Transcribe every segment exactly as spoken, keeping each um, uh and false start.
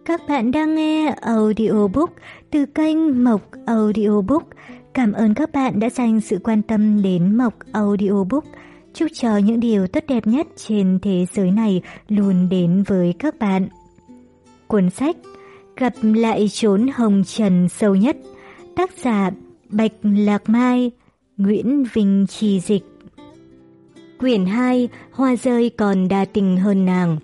Các bạn đang nghe audiobook từ kênh Mộc Audiobook. Cảm ơn các bạn đã dành sự quan tâm đến Mộc Audiobook. Chúc cho những điều tốt đẹp nhất trên thế giới này luôn đến với các bạn. Cuốn sách Gặp lại chốn hồng trần sâu nhất, tác giả Bạch Lạc Mai, Nguyễn Vinh Trì dịch. Quyển hai, Hoa rơi còn đa tình hơn nàng.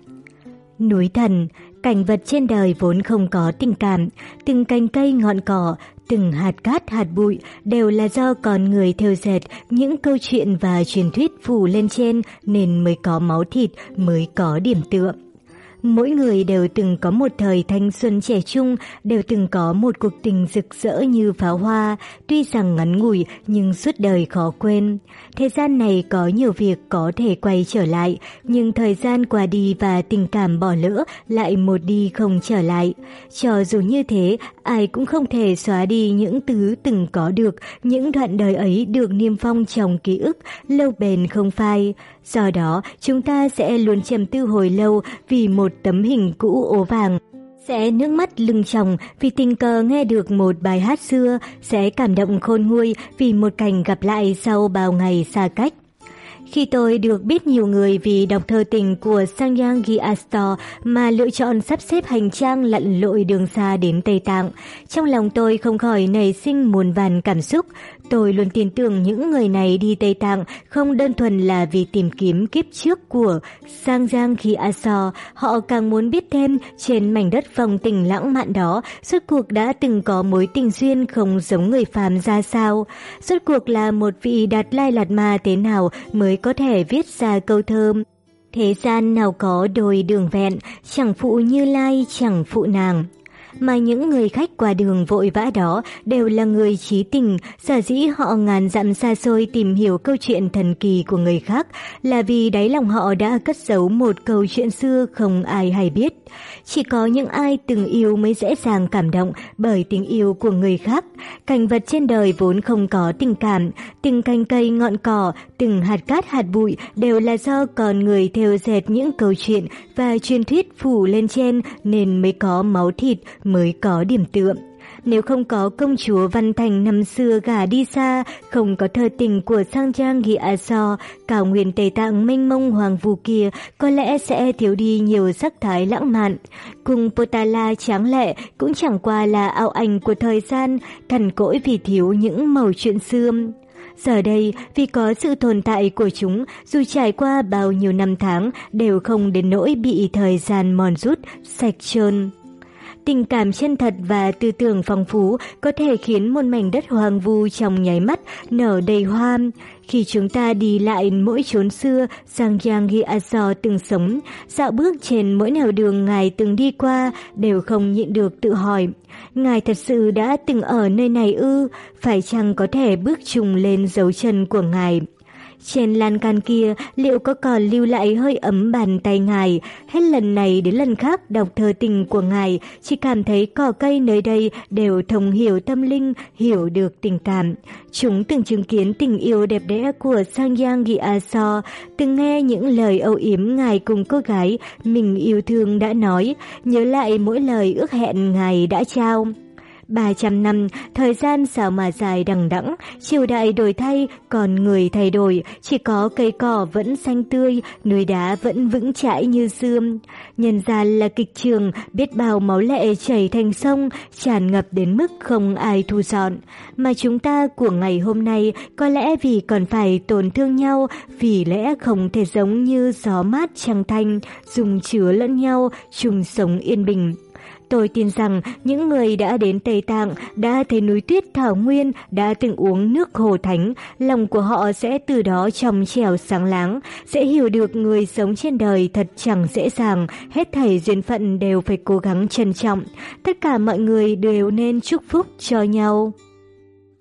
Núi thần, cảnh vật trên đời vốn không có tình cảm, từng cành cây ngọn cỏ, từng hạt cát hạt bụi đều là do con người thêu dệt những câu chuyện và truyền thuyết phủ lên trên nên mới có máu thịt, mới có điểm tựa. Mỗi người đều từng có một thời thanh xuân trẻ trung, đều từng có một cuộc tình rực rỡ như pháo hoa, tuy rằng ngắn ngủi nhưng suốt đời khó quên. Thế gian này có nhiều việc có thể quay trở lại, nhưng thời gian qua đi và tình cảm bỏ lỡ lại một đi không trở lại. Cho dù như thế, ai cũng không thể xóa đi những thứ từng có được, những đoạn đời ấy được niêm phong trong ký ức, lâu bền không phai. Do đó, chúng ta sẽ luôn trầm tư hồi lâu vì một tấm hình cũ ố vàng, sẽ nước mắt lưng tròng vì tình cờ nghe được một bài hát xưa, sẽ cảm động khôn nguôi vì một cảnh gặp lại sau bao ngày xa cách. Khi tôi được biết nhiều người vì đọc thơ tình của Sanyang Gyatso mà lựa chọn sắp xếp hành trang lặn lội đường xa đến Tây Tạng, trong lòng tôi không khỏi nảy sinh muôn vàn cảm xúc. Tôi luôn tin tưởng những người này đi Tây Tạng không đơn thuần là vì tìm kiếm kiếp trước của Sanyang Gyatso, họ càng muốn biết thêm trên mảnh đất phong tình lãng mạn đó, rốt cuộc đã từng có mối tình duyên không giống người phàm ra sao, rốt cuộc là một vị Đạt Lai Lạt Ma thế nào mới có thể viết ra câu thơ thế gian nào có đôi đường vẹn, chẳng phụ Như Lai chẳng phụ nàng. Mà những người khách qua đường vội vã đó đều là người trí tình, sở dĩ họ ngàn dặm xa xôi tìm hiểu câu chuyện thần kỳ của người khác là vì đáy lòng họ đã cất giấu một câu chuyện xưa không ai hay biết. Chỉ có những ai từng yêu mới dễ dàng cảm động bởi tình yêu của người khác. Cảnh vật trên đời vốn không có tình cảm, từng cành cây ngọn cỏ, từng hạt cát hạt bụi đều là do con người thêu dệt những câu chuyện và truyền thuyết phủ lên trên nên mới có máu thịt, mới có điểm tựa. Nếu không có công chúa Văn Thành năm xưa gả đi xa, không có thơ tình của Sanyang Gyatso, cao nguyên Tây Tạng mênh mông hoàng vu kia có lẽ sẽ thiếu đi nhiều sắc thái lãng mạn. Cung Potala tráng lệ cũng chẳng qua là ảo ảnh của thời gian, cằn cỗi vì thiếu những mẩu chuyện xưa. Giờ đây, vì có sự tồn tại của chúng, dù trải qua bao nhiêu năm tháng, đều không đến nỗi bị thời gian mòn rút, sạch trơn. Tình cảm chân thật và tư tưởng phong phú có thể khiến một mảnh đất hoang vu trong nháy mắt nở đầy hoa. Khi chúng ta đi lại mỗi chốn xưa Sanyang Gyatso từng sống, dạo bước trên mỗi nẻo đường Ngài từng đi qua, đều không nhịn được tự hỏi, Ngài thật sự đã từng ở nơi này ư? Phải chăng có thể bước trùng lên dấu chân của Ngài? Trên lan can kia liệu có còn lưu lại hơi ấm bàn tay Ngài? Hết lần này đến lần khác đọc thơ tình của Ngài, chỉ cảm thấy cỏ cây nơi đây đều thông hiểu tâm linh, hiểu được tình cảm. Chúng từng chứng kiến tình yêu đẹp đẽ của Sanyang Gyatso, từng nghe những lời âu yếm Ngài cùng cô gái mình yêu thương đã nói, nhớ lại mỗi lời ước hẹn Ngài đã trao. Ba trăm năm, thời gian sao mà dài đằng đẵng, triều đại đổi thay, còn người thay đổi, chỉ có cây cỏ vẫn xanh tươi, núi đá vẫn vững chãi như xưa. Nhân gian là kịch trường, biết bao máu lệ chảy thành sông, tràn ngập đến mức không ai thu dọn. Mà chúng ta của ngày hôm nay có lẽ vì còn phải tổn thương nhau, vì lẽ không thể giống như gió mát trăng thanh, dùng chứa lẫn nhau, chung sống yên bình. Tôi tin rằng những người đã đến Tây Tạng, đã thấy núi tuyết thảo nguyên, đã từng uống nước hồ thánh, lòng của họ sẽ từ đó trong trẻo sáng láng, sẽ hiểu được người sống trên đời thật chẳng dễ dàng, hết thảy duyên phận đều phải cố gắng trân trọng, tất cả mọi người đều nên chúc phúc cho nhau.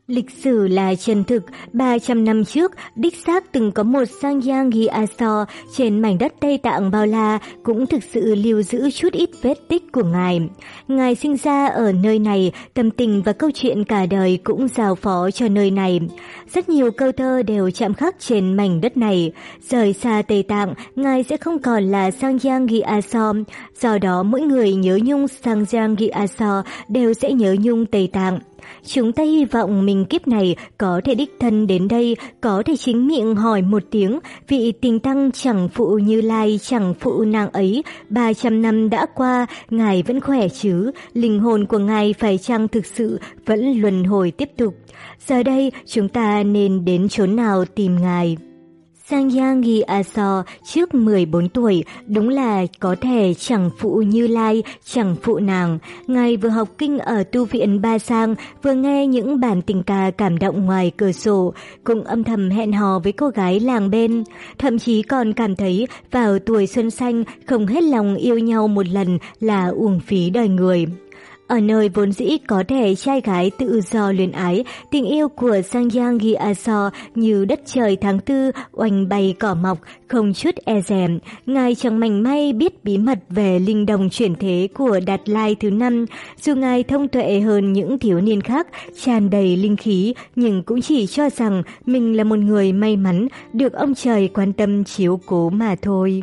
Lịch sử là chân thực, ba trăm năm trước, đích xác từng có một Sangyang Gyatso trên mảnh đất Tây Tạng bao la cũng thực sự lưu giữ chút ít vết tích của Ngài. Ngài sinh ra ở nơi này, tâm tình và câu chuyện cả đời cũng giao phó cho nơi này. Rất nhiều câu thơ đều chạm khắc trên mảnh đất này. Rời xa Tây Tạng, Ngài sẽ không còn là Sangyang Gyatso, do đó mỗi người nhớ nhung Sangyang Gyatso đều sẽ nhớ nhung Tây Tạng. Chúng ta hy vọng mình kiếp này có thể đích thân đến đây, có thể chính miệng hỏi một tiếng, vị tình tăng chẳng phụ Như Lai chẳng phụ nàng ấy, ba trăm năm đã qua, Ngài vẫn khỏe chứ, linh hồn của Ngài phải chăng thực sự vẫn luân hồi tiếp tục. Giờ đây chúng ta nên đến chốn nào tìm Ngài? Sangyang Gyatso trước mười bốn tuổi, đúng là có thể chẳng phụ Như Lai, chẳng phụ nàng. Ngài vừa học kinh ở tu viện Ba Sang, vừa nghe những bản tình ca cảm động ngoài cửa sổ, cũng âm thầm hẹn hò với cô gái làng bên. Thậm chí còn cảm thấy vào tuổi xuân xanh không hết lòng yêu nhau một lần là uổng phí đời người. Ở nơi vốn dĩ có thể trai gái tự do luyến ái, tình yêu của Sangyang Gyatso như đất trời tháng tư oanh bay cỏ mọc, không chút e dè. Ngài chẳng mảy may biết bí mật về linh đồng chuyển thế của Đạt Lai thứ năm. Dù Ngài thông tuệ hơn những thiếu niên khác, tràn đầy linh khí, nhưng cũng chỉ cho rằng mình là một người may mắn, được ông trời quan tâm chiếu cố mà thôi.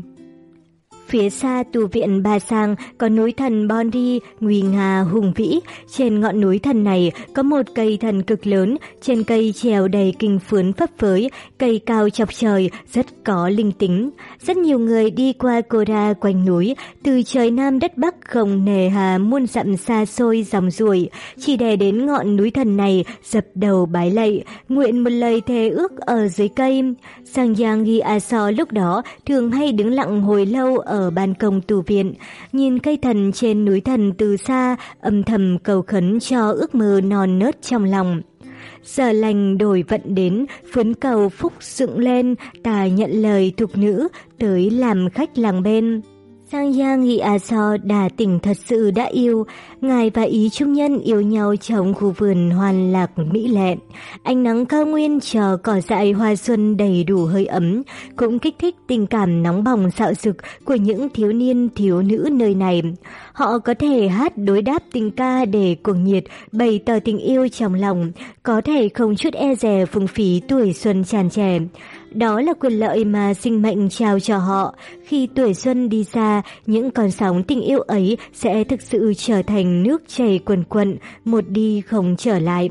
Phía xa tu viện Ba Sang có núi thần Bondi, nguy nga hùng vĩ. Trên ngọn núi thần này có một cây thần cực lớn, trên cây treo đầy kinh phướn phấp phới, cây cao chọc trời, rất có linh tính. Rất nhiều người đi qua Kora quanh núi, từ trời Nam đất Bắc không nề hà muôn dặm xa xôi dòng ruổi, chỉ để đến ngọn núi thần này dập đầu bái lạy, nguyện một lời thề ước ở dưới cây. Sangyang Gyatso lúc đó thường hay đứng lặng hồi lâu ở ở ban công tu viện, nhìn cây thần trên núi thần từ xa, âm thầm cầu khấn cho ước mơ non nớt trong lòng. Giờ lành đổi vận đến, phấn cầu phúc dựng lên, ta nhận lời thục nữ, tới làm khách làng bên. Sangyang Gyatso đà tình thật sự đã yêu, Ngài và ý trung nhân yêu nhau trong khu vườn hoàn lạc mỹ lệ. Ánh nắng cao nguyên cho cỏ dại hoa xuân đầy đủ hơi ấm, cũng kích thích tình cảm nóng bỏng xạo xực của những thiếu niên thiếu nữ nơi này. Họ có thể hát đối đáp tình ca để cuồng nhiệt, bày tỏ tình yêu trong lòng, có thể không chút e dè phung phí tuổi xuân tràn trề. Đó là quyền lợi mà sinh mệnh trao cho họ. Khi tuổi xuân đi xa, những con sóng tình yêu ấy sẽ thực sự trở thành nước chảy quần quận, một đi không trở lại.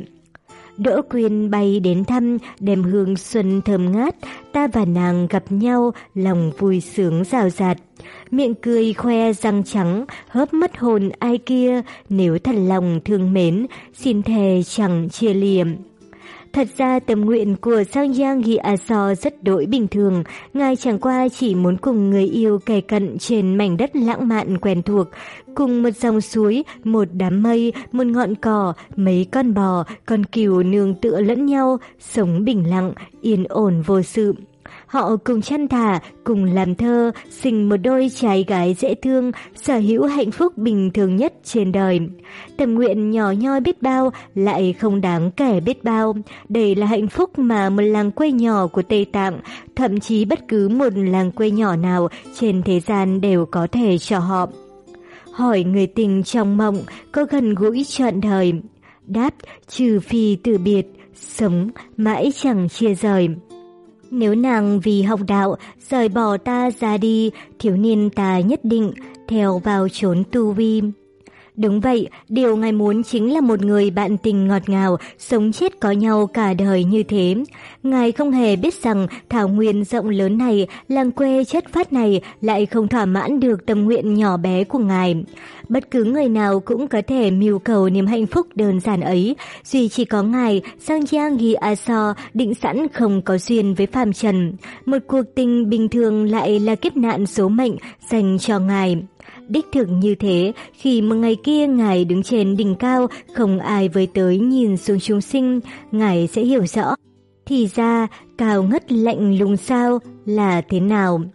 Đỗ Quyên bay đến thăm, đem hương xuân thơm ngát, ta và nàng gặp nhau, lòng vui sướng rào rạt. Miệng cười khoe răng trắng, hớp mất hồn ai kia, nếu thật lòng thương mến, xin thề chẳng chia liệm. Thật ra tâm nguyện của Sangyang Gyatso rất đổi bình thường, Ngài chẳng qua chỉ muốn cùng người yêu kề cận trên mảnh đất lãng mạn quen thuộc, cùng một dòng suối, một đám mây, một ngọn cỏ, mấy con bò, con cừu nương tựa lẫn nhau, sống bình lặng, yên ổn vô sự. Họ cùng chăn thả, cùng làm thơ, sinh một đôi trai gái dễ thương, sở hữu hạnh phúc bình thường nhất trên đời. Tâm nguyện nhỏ nhoi biết bao, lại không đáng kể biết bao. Đây là hạnh phúc mà một làng quê nhỏ của Tây Tạng, thậm chí bất cứ một làng quê nhỏ nào trên thế gian đều có thể cho họ. Hỏi người tình trong mộng, có gần gũi trọn đời. Đáp, trừ phi từ biệt, sống mãi chẳng chia rời. Nếu nàng vì học đạo, rời bỏ ta ra đi, thiếu niên ta nhất định theo vào chốn tu vi. Đúng vậy, điều Ngài muốn chính là một người bạn tình ngọt ngào, sống chết có nhau cả đời như thế. Ngài không hề biết rằng thảo nguyên rộng lớn này, làng quê chất phát này lại không thỏa mãn được tâm nguyện nhỏ bé của Ngài. Bất cứ người nào cũng có thể mưu cầu niềm hạnh phúc đơn giản ấy, duy chỉ có Ngài, Sangyang Gyatso định sẵn không có duyên với phàm trần. Một cuộc tình bình thường lại là kiếp nạn số mệnh dành cho Ngài. Đích thực như thế, khi một ngày kia Ngài đứng trên đỉnh cao, không ai với tới nhìn xuống chúng sinh, Ngài sẽ hiểu rõ. Thì ra, cao ngất lạnh lùng sao là thế nào?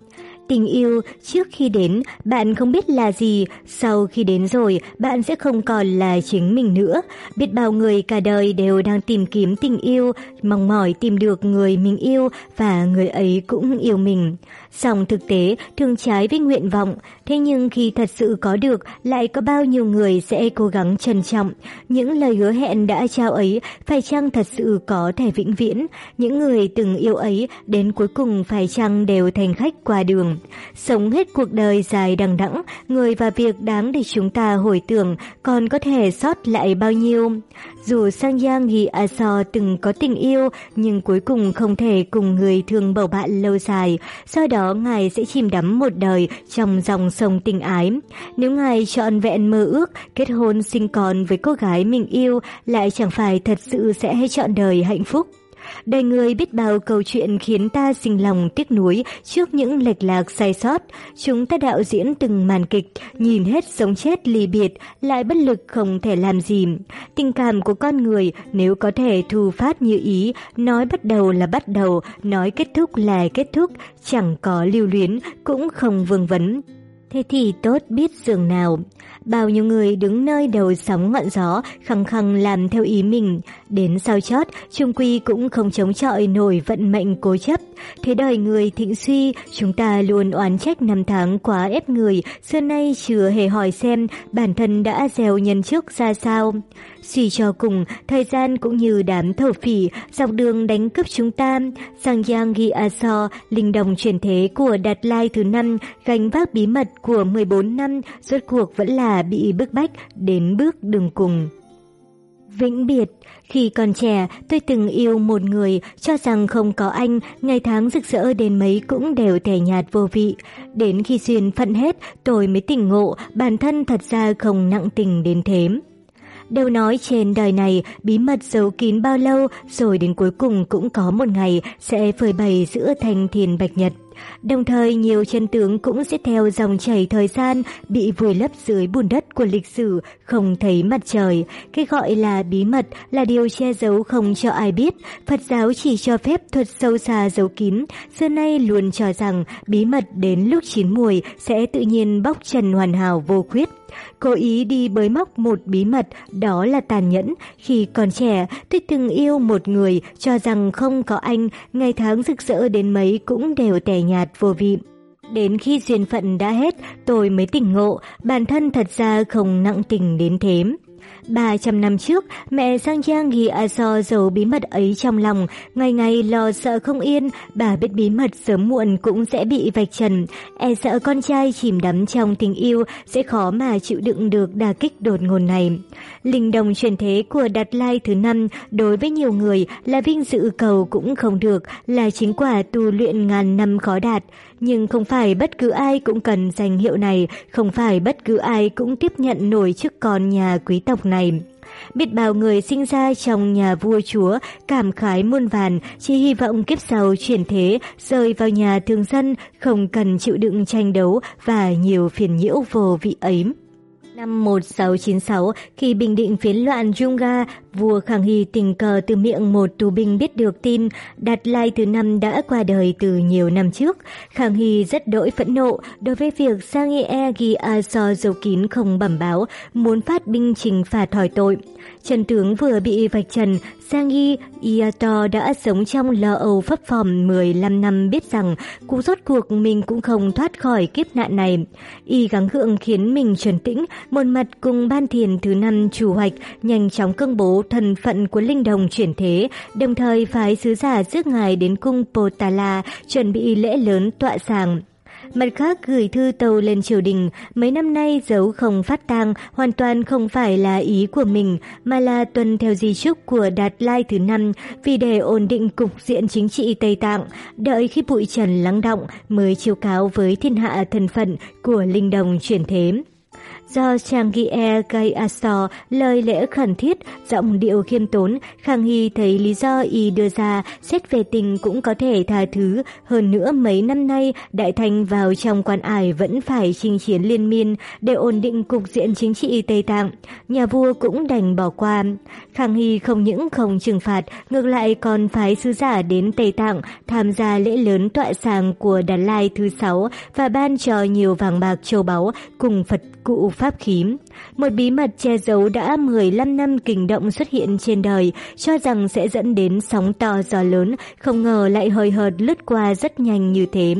Tình yêu trước khi đến bạn không biết là gì, sau khi đến rồi bạn sẽ không còn là chính mình nữa. Biết bao người cả đời đều đang tìm kiếm tình yêu, mong mỏi tìm được người mình yêu và người ấy cũng yêu mình. Song thực tế thường trái với nguyện vọng, thế nhưng khi thật sự có được lại có bao nhiêu người sẽ cố gắng trân trọng. Những lời hứa hẹn đã trao ấy phải chăng thật sự có thể vĩnh viễn? Những người từng yêu ấy đến cuối cùng phải chăng đều thành khách qua đường? Sống hết cuộc đời dài đằng đẵng, người và việc đáng để chúng ta hồi tưởng còn có thể sót lại bao nhiêu? Dù Sangyang Gyatso từng có tình yêu nhưng cuối cùng không thể cùng người thương bầu bạn lâu dài, sau đó ngài sẽ chìm đắm một đời trong dòng sông tình ái. Nếu ngài trọn vẹn mơ ước kết hôn sinh con với cô gái mình yêu, lại chẳng phải thật sự sẽ trọn đời hạnh phúc. Đời người biết bao câu chuyện khiến ta sinh lòng tiếc nuối trước những lệch lạc sai sót. Chúng ta đạo diễn từng màn kịch, nhìn hết sống chết ly biệt, lại bất lực không thể làm gì. Tình cảm của con người nếu có thể thu phát như ý, nói bắt đầu là bắt đầu, nói kết thúc là kết thúc, chẳng có lưu luyến, cũng không vương vấn. Thế thì tốt biết dường nào. Bao nhiêu người đứng nơi đầu sóng ngọn gió, khăng khăng làm theo ý mình. Đến sau chót, chung quy cũng không chống chọi nổi vận mệnh cố chấp. Thế đời người thịnh suy, chúng ta luôn oán trách năm tháng quá ép người, xưa nay chưa hề hỏi xem bản thân đã gieo nhân trước ra sao. Suy cho cùng, thời gian cũng như đám thổ phỉ, dọc đường đánh cướp chúng ta. Sangyang Gyatso, linh đồng chuyển thế của Đạt Lai thứ năm, gánh vác bí mật của mười bốn năm, rốt cuộc vẫn là bị bức bách đến bước đường cùng. Vĩnh biệt. Khi còn trẻ, tôi từng yêu một người, cho rằng không có anh, ngày tháng rực rỡ đến mấy cũng đều tẻ nhạt vô vị. Đến khi duyên phận hết, tôi mới tỉnh ngộ, bản thân thật ra không nặng tình đến thế. Đều nói trên đời này, bí mật giấu kín bao lâu, rồi đến cuối cùng cũng có một ngày sẽ phơi bày giữa thanh thiên bạch nhật. Đồng thời nhiều chân tướng cũng sẽ theo dòng chảy thời gian bị vùi lấp dưới bùn đất của lịch sử, không thấy mặt trời. Cái gọi là bí mật là điều che giấu không cho ai biết. Phật giáo chỉ cho phép thuật sâu xa giấu kín, xưa nay luôn cho rằng bí mật đến lúc chín muồi sẽ tự nhiên bóc trần hoàn hảo vô khuyết. Cố ý đi bới móc một bí mật, đó là tàn nhẫn. Khi còn trẻ, tôi từng yêu một người, cho rằng không có anh, ngày tháng rực rỡ đến mấy cũng đều tẻ nhạt vô vị. Đến khi duyên phận đã hết, tôi mới tỉnh ngộ, bản thân thật ra không nặng tình đến thế. ba trăm năm trước, mẹ Sangyang Gyatso giấu bí mật ấy trong lòng, ngày ngày lo sợ không yên, bà biết bí mật sớm muộn cũng sẽ bị vạch trần, e sợ con trai chìm đắm trong tình yêu sẽ khó mà chịu đựng được đả kích đột ngột này. Linh đồng chuyển thế của Đạt Lai thứ năm đối với nhiều người là vinh dự cầu cũng không được, là chính quả tu luyện ngàn năm khó đạt. Nhưng không phải bất cứ ai cũng cần danh hiệu này, không phải bất cứ ai cũng tiếp nhận nổi chức con nhà quý tộc này. Biết bao người sinh ra trong nhà vua chúa, cảm khái muôn vàn, chỉ hy vọng kiếp sau chuyển thế, rơi vào nhà thường dân, không cần chịu đựng tranh đấu và nhiều phiền nhiễu vô vị ấy. Năm một nghìn sáu trăm chín mươi sáu, khi bình định phiến loạn Junga, vua Khang Hy tình cờ từ miệng một tù binh biết được tin Đạt Lai thứ năm đã qua đời từ nhiều năm trước. Khang Hy rất đỗi phẫn nộ đối với việc Sangyang Gyatso giấu kín không bẩm báo, muốn phát binh trừng phạt hỏi tội. Chân tướng vừa bị vạch trần, Sangyang Gyatso đã sống trong lo âu phấp phồng mười lăm năm, biết rằng cú rốt cuộc mình cũng không thoát khỏi kiếp nạn này. Y gắng gượng khiến mình trấn tĩnh, một mặt cùng ban thiền thứ năm chủ hoạch nhanh chóng công bố thân phận của linh đồng chuyển thế, đồng thời phái sứ giả rước ngài đến cung Potala chuẩn bị lễ lớn tọa sàng. Mặt khác gửi thư tâu lên triều đình, mấy năm nay giấu không phát tang hoàn toàn không phải là ý của mình, mà là tuân theo di chúc của Đạt Lai thứ năm, vì để ổn định cục diện chính trị Tây Tạng, đợi khi bụi trần lắng đọng mới chiếu cáo với thiên hạ thân phận của linh đồng chuyển thế. do Changyal Gyatso lời lẽ khẩn thiết, giọng điệu khiêm tốn. Khang Hy thấy lý do y đưa ra xét về tình cũng có thể tha thứ. Hơn nữa mấy năm nay Đại Thanh vào trong quan ải vẫn phải chinh chiến liên miên để ổn định cục diện chính trị Tây Tạng. Nhà vua cũng đành bỏ qua. Khang Hy không những không trừng phạt, ngược lại còn phái sứ giả đến Tây Tạng tham gia lễ lớn tọa sàng của Đạt Lai thứ sáu và ban cho nhiều vàng bạc châu báu cùng Phật cụ pháp khí. Một bí mật che giấu đã mười lăm năm kình động xuất hiện trên đời, cho rằng sẽ dẫn đến sóng to gió lớn, không ngờ lại hời hợt lướt qua rất nhanh như thế.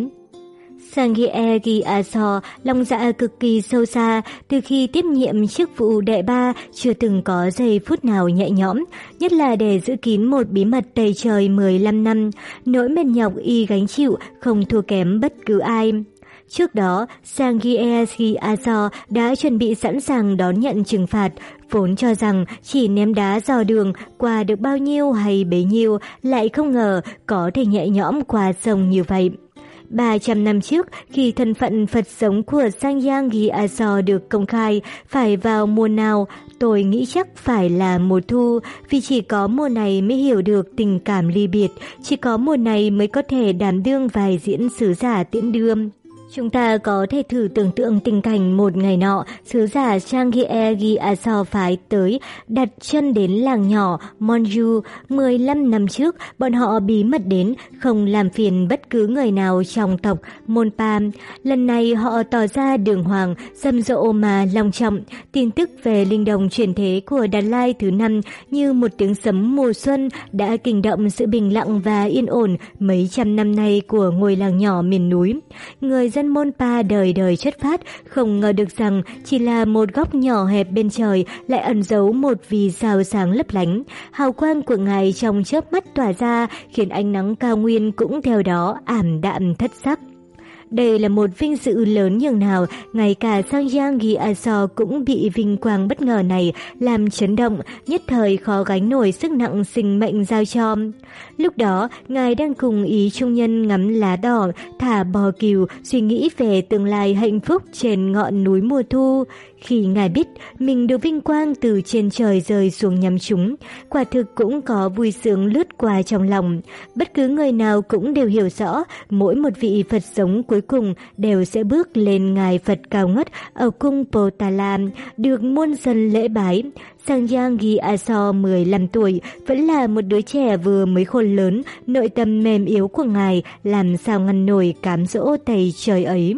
Changyal Gyatso lòng dạ cực kỳ sâu xa, từ khi tiếp nhiệm chức vụ đệ ba chưa từng có giây phút nào nhẹ nhõm, nhất là để giữ kín một bí mật tày trời mười lăm năm, nỗi mệt nhọc y gánh chịu không thua kém bất cứ ai. Trước đó, Changyal Gyatso đã chuẩn bị sẵn sàng đón nhận trừng phạt, vốn cho rằng chỉ ném đá dò đường qua được bao nhiêu hay bấy nhiêu, lại không ngờ có thể nhẹ nhõm qua sông như vậy. ba trăm năm trước, khi thân phận Phật sống của Changyal Gyatso được công khai, phải vào mùa nào, tôi nghĩ chắc phải là mùa thu, vì chỉ có mùa này mới hiểu được tình cảm ly biệt, chỉ có mùa này mới có thể đảm đương vai diễn sứ giả tiễn đưa. Chúng ta có thể thử tưởng tượng tình cảnh một ngày nọ, sứ giả Changyal Gyatso phái tới, đặt chân đến làng nhỏ Monju. mười lăm năm trước, bọn họ bí mật đến, không làm phiền bất cứ người nào trong tộc Monpa. Lần này họ tỏ ra đường hoàng, rầm rộ mà long trọng. Tin tức về linh đồng chuyển thế của Đạt Lai thứ năm như một tiếng sấm mùa xuân đã kinh động sự bình lặng và yên ổn mấy trăm năm nay của ngôi làng nhỏ miền núi. Người dân Monpa đời đời xuất phát, không ngờ được rằng chỉ là một góc nhỏ hẹp bên trời lại ẩn giấu một vì sao sáng lấp lánh. Hào quang của ngài trong chớp mắt tỏa ra, khiến ánh nắng cao nguyên cũng theo đó ảm đạm thất sắc. Đây là một vinh dự lớn nhường nào, ngay cả Changyal Gyatso cũng bị vinh quang bất ngờ này làm chấn động, nhất thời khó gánh nổi sức nặng sinh mệnh giao cho. Lúc đó, ngài đang cùng ý trung nhân ngắm lá đỏ, thả bò cừu, suy nghĩ về tương lai hạnh phúc trên ngọn núi mùa thu. Khi ngài biết mình được vinh quang từ trên trời rơi xuống nhắm chúng, quả thực cũng có vui sướng lướt qua trong lòng. Bất cứ người nào cũng đều hiểu rõ, mỗi một vị Phật sống cuối cùng đều sẽ bước lên ngài Phật cao ngất ở cung Potala, được muôn dân lễ bái. Changyal Gyatso mười lăm tuổi, vẫn là một đứa trẻ vừa mới khôn lớn, nội tâm mềm yếu của ngài làm sao ngăn nổi cám dỗ tày trời ấy.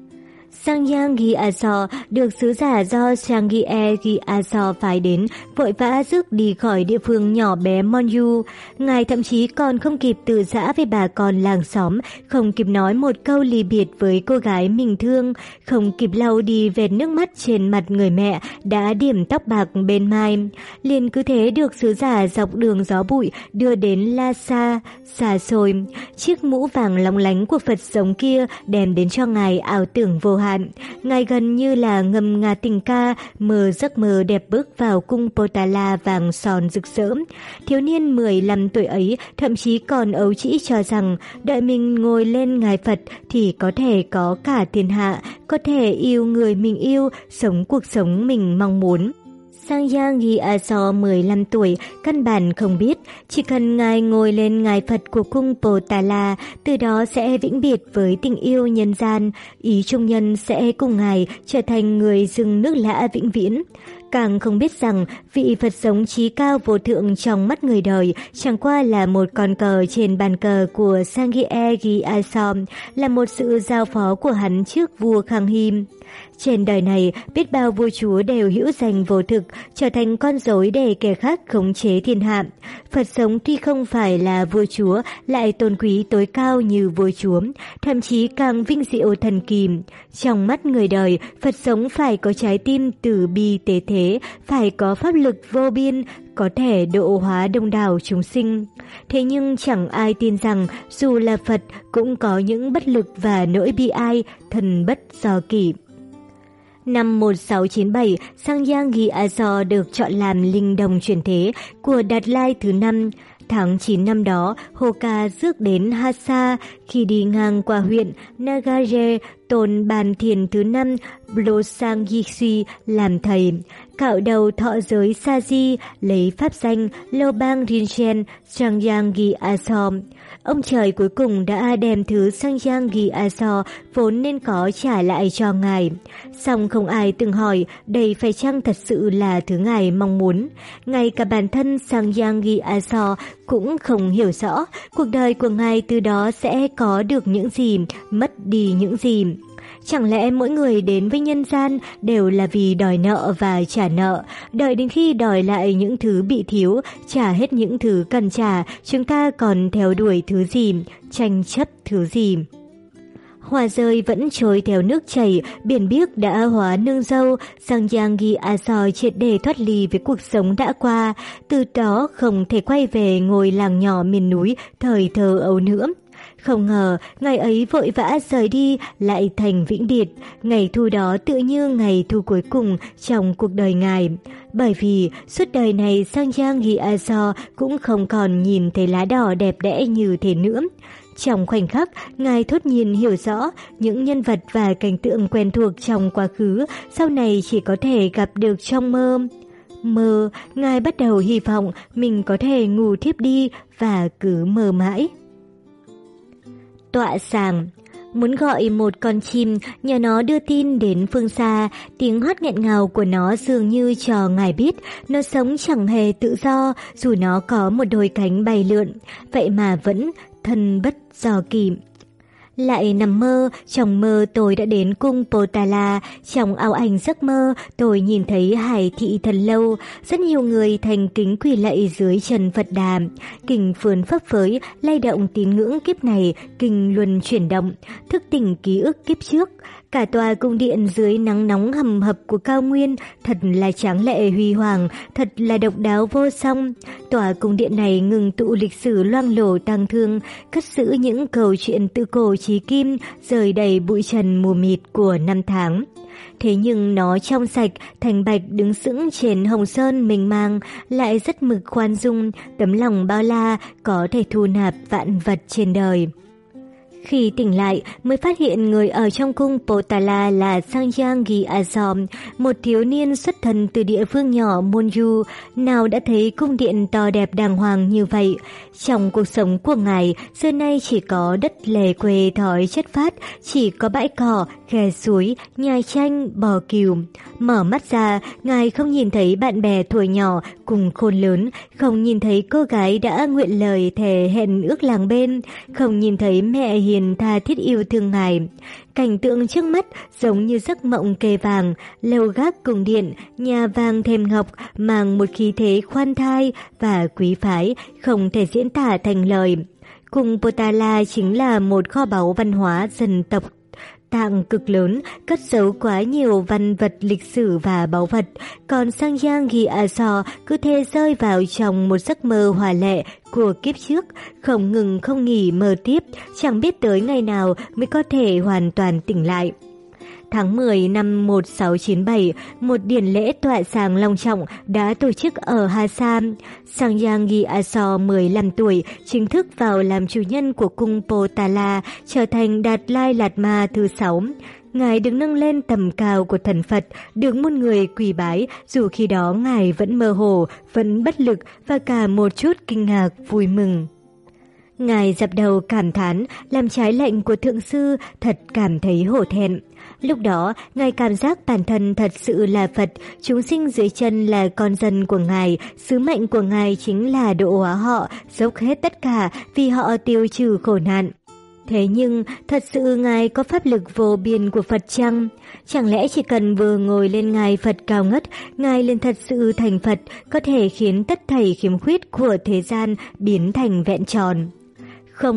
Changyal Gyatso được sứ giả do Changyal Gyatso phái đến, vội vã rước đi khỏi địa phương nhỏ bé Monju. Ngài thậm chí còn không kịp từ giã với bà con làng xóm, không kịp nói một câu ly biệt với cô gái mình thương, không kịp lau đi vệt nước mắt trên mặt người mẹ đã điểm tóc bạc bên mai. Liền cứ thế được sứ giả dọc đường gió bụi đưa đến Lhasa xa xôi. Chiếc mũ vàng lóng lánh của Phật sống kia đem đến cho ngài ảo tưởng vô hạn. Ngài gần như là ngâm nga tình ca, mơ giấc mơ đẹp bước vào cung Potala vàng son rực rỡ. Thiếu niên mười lăm tuổi ấy thậm chí còn ấu trĩ cho rằng đợi mình ngồi lên ngài Phật thì có thể có cả thiên hạ, có thể yêu người mình yêu, sống cuộc sống mình mong muốn. Changyal Gyatso mười lăm tuổi, căn bản không biết, chỉ cần ngài ngồi lên ngài Phật của cung Potala, từ đó sẽ vĩnh biệt với tình yêu nhân gian, ý trung nhân sẽ cùng ngài trở thành người dưng nước lã vĩnh viễn. Càng không biết rằng vị Phật sống trí cao vô thượng trong mắt người đời chẳng qua là một con cờ trên bàn cờ của Changyal Gyatso, là một sự giao phó của hắn trước vua Khang Hy. Trên đời này, biết bao vua chúa đều hữu danh vô thực, trở thành con rối để kẻ khác khống chế thiên hạ. Phật sống tuy không phải là vua chúa, lại tôn quý tối cao như vua chúa, thậm chí càng vinh diệu thần kỳ. Trong mắt người đời, Phật sống phải có trái tim từ bi tế thế, phải có pháp lực vô biên, có thể độ hóa đông đảo chúng sinh. Thế nhưng chẳng ai tin rằng dù là Phật cũng có những bất lực và nỗi bi ai, thần bất do kỷ. Năm một nghìn sáu trăm chín mươi bảy, Changyal Gyatso được chọn làm linh đồng chuyển thế của Đạt Lai thứ năm. Tháng chín năm đó, Hoka rước đến Hasa. Khi đi ngang qua huyện Nagare, tôn Bàn Thiền thứ năm Blosangisi làm thầy, cạo đầu thọ giới Saji, lấy pháp danh Lô Bang Rinchen Sangyanggi Aso. Ông trời cuối cùng đã đem thứ Sangyanggi Aso vốn nên có trả lại cho ngài. Song không ai từng hỏi đây phải chăng thật sự là thứ ngài mong muốn. Ngay cả bản thân Sangyanggi Aso cũng không hiểu rõ cuộc đời của ngài từ đó sẽ có được những gì, mất đi những gì. Chẳng lẽ mỗi người đến với nhân gian đều là vì đòi nợ và trả nợ, đợi đến khi đòi lại những thứ bị thiếu, trả hết những thứ cần trả, chúng ta còn theo đuổi thứ gì, tranh chấp thứ gì? Hoa rơi vẫn trôi theo nước chảy, biển biếc đã hóa nương dâu, Sangyanggi Aso triệt để thoát ly với cuộc sống đã qua, từ đó không thể quay về ngôi làng nhỏ miền núi thời thơ ấu nữa. Không ngờ, ngày ấy vội vã rời đi lại thành vĩnh biệt, ngày thu đó tự như ngày thu cuối cùng trong cuộc đời ngài. Bởi vì suốt đời này Sangyanggi Aso cũng không còn nhìn thấy lá đỏ đẹp đẽ như thế nữa. Trong khoảnh khắc, ngài thốt nhiên hiểu rõ những nhân vật và cảnh tượng quen thuộc trong quá khứ, sau này chỉ có thể gặp được trong mơ. Mơ, ngài bắt đầu hy vọng mình có thể ngủ thiếp đi và cứ mơ mãi. Tọa sàng. Muốn gọi một con chim, nhờ nó đưa tin đến phương xa, tiếng hót nghẹn ngào của nó dường như cho ngài biết nó sống chẳng hề tự do, dù nó có một đôi cánh bay lượn, vậy mà vẫn thân bất do kỷ. Lại nằm mơ, trong mơ tôi đã đến cung Potala, trong ảo ảnh giấc mơ tôi nhìn thấy Hải Thị Thần Lâu, rất nhiều người thành kính quỳ lạy dưới chân Phật Đà, kinh phướn phấp phới, lay động tín ngưỡng kiếp này, kinh luân chuyển động, thức tỉnh ký ức kiếp trước. Cả tòa cung điện dưới nắng nóng hầm hập của cao nguyên thật là tráng lệ huy hoàng, thật là độc đáo vô song. Tòa cung điện này ngừng tụ lịch sử loang lổ tang thương, cất giữ những câu chuyện tự cổ chí kim, rời đầy bụi trần mù mịt của năm tháng. Thế nhưng nó trong sạch, thành bạch đứng sững trên hồng sơn mênh mang, lại rất mực khoan dung, tấm lòng bao la, có thể thu nạp vạn vật trên đời. Khi tỉnh lại mới phát hiện người ở trong cung Potala là Sangyanggi Aso, một thiếu niên xuất thân từ địa phương nhỏ Monju, nào đã thấy cung điện to đẹp đàng hoàng như vậy. Trong cuộc sống của ngài, xưa nay chỉ có đất lề quê thói chất phát, chỉ có bãi cỏ, khe suối, nhai chanh, bò cừu. Mở mắt ra, ngài không nhìn thấy bạn bè tuổi nhỏ cùng khôn lớn, không nhìn thấy cô gái đã nguyện lời thề hẹn ước làng bên, không nhìn thấy mẹ hiền tha thiết yêu thương ngài. Cảnh tượng trước mắt giống như giấc mộng kê vàng, lầu gác cung điện, nhà vàng thêm ngọc, mang một khí thế khoan thai và quý phái, không thể diễn tả thành lời. Cung Potala chính là một kho báu văn hóa dân tộc Tạng cực lớn, cất giấu quá nhiều văn vật lịch sử và báu vật, còn Sangyanggi Aso cứ thế rơi vào trong một giấc mơ hòa lệ của kiếp trước, không ngừng không nghỉ mơ tiếp, chẳng biết tới ngày nào mới có thể hoàn toàn tỉnh lại. Tháng mười năm một nghìn sáu trăm chín mươi bảy, một điển lễ tọa sàng long trọng đã tổ chức ở Hasa. Sangyanggi Aso mười lăm tuổi, chính thức vào làm chủ nhân của cung Potala, trở thành Đạt Lai Lạt Ma thứ sáu. Ngài được nâng lên tầm cao của thần Phật, được muôn người quỳ bái, dù khi đó Ngài vẫn mơ hồ, vẫn bất lực và cả một chút kinh ngạc vui mừng. Ngài dập đầu cảm thán, làm trái lệnh của thượng sư, thật cảm thấy hổ thẹn. Lúc đó, Ngài cảm giác bản thân thật sự là Phật, chúng sinh dưới chân là con dân của Ngài, sứ mệnh của Ngài chính là độ hóa họ, dốc hết tất cả vì họ tiêu trừ khổ nạn. Thế nhưng, thật sự Ngài có pháp lực vô biên của Phật chăng? Chẳng lẽ chỉ cần vừa ngồi lên ngai Phật cao ngất, Ngài liền thật sự thành Phật, có thể khiến tất thảy khiếm khuyết của thế gian biến thành vẹn tròn? Không,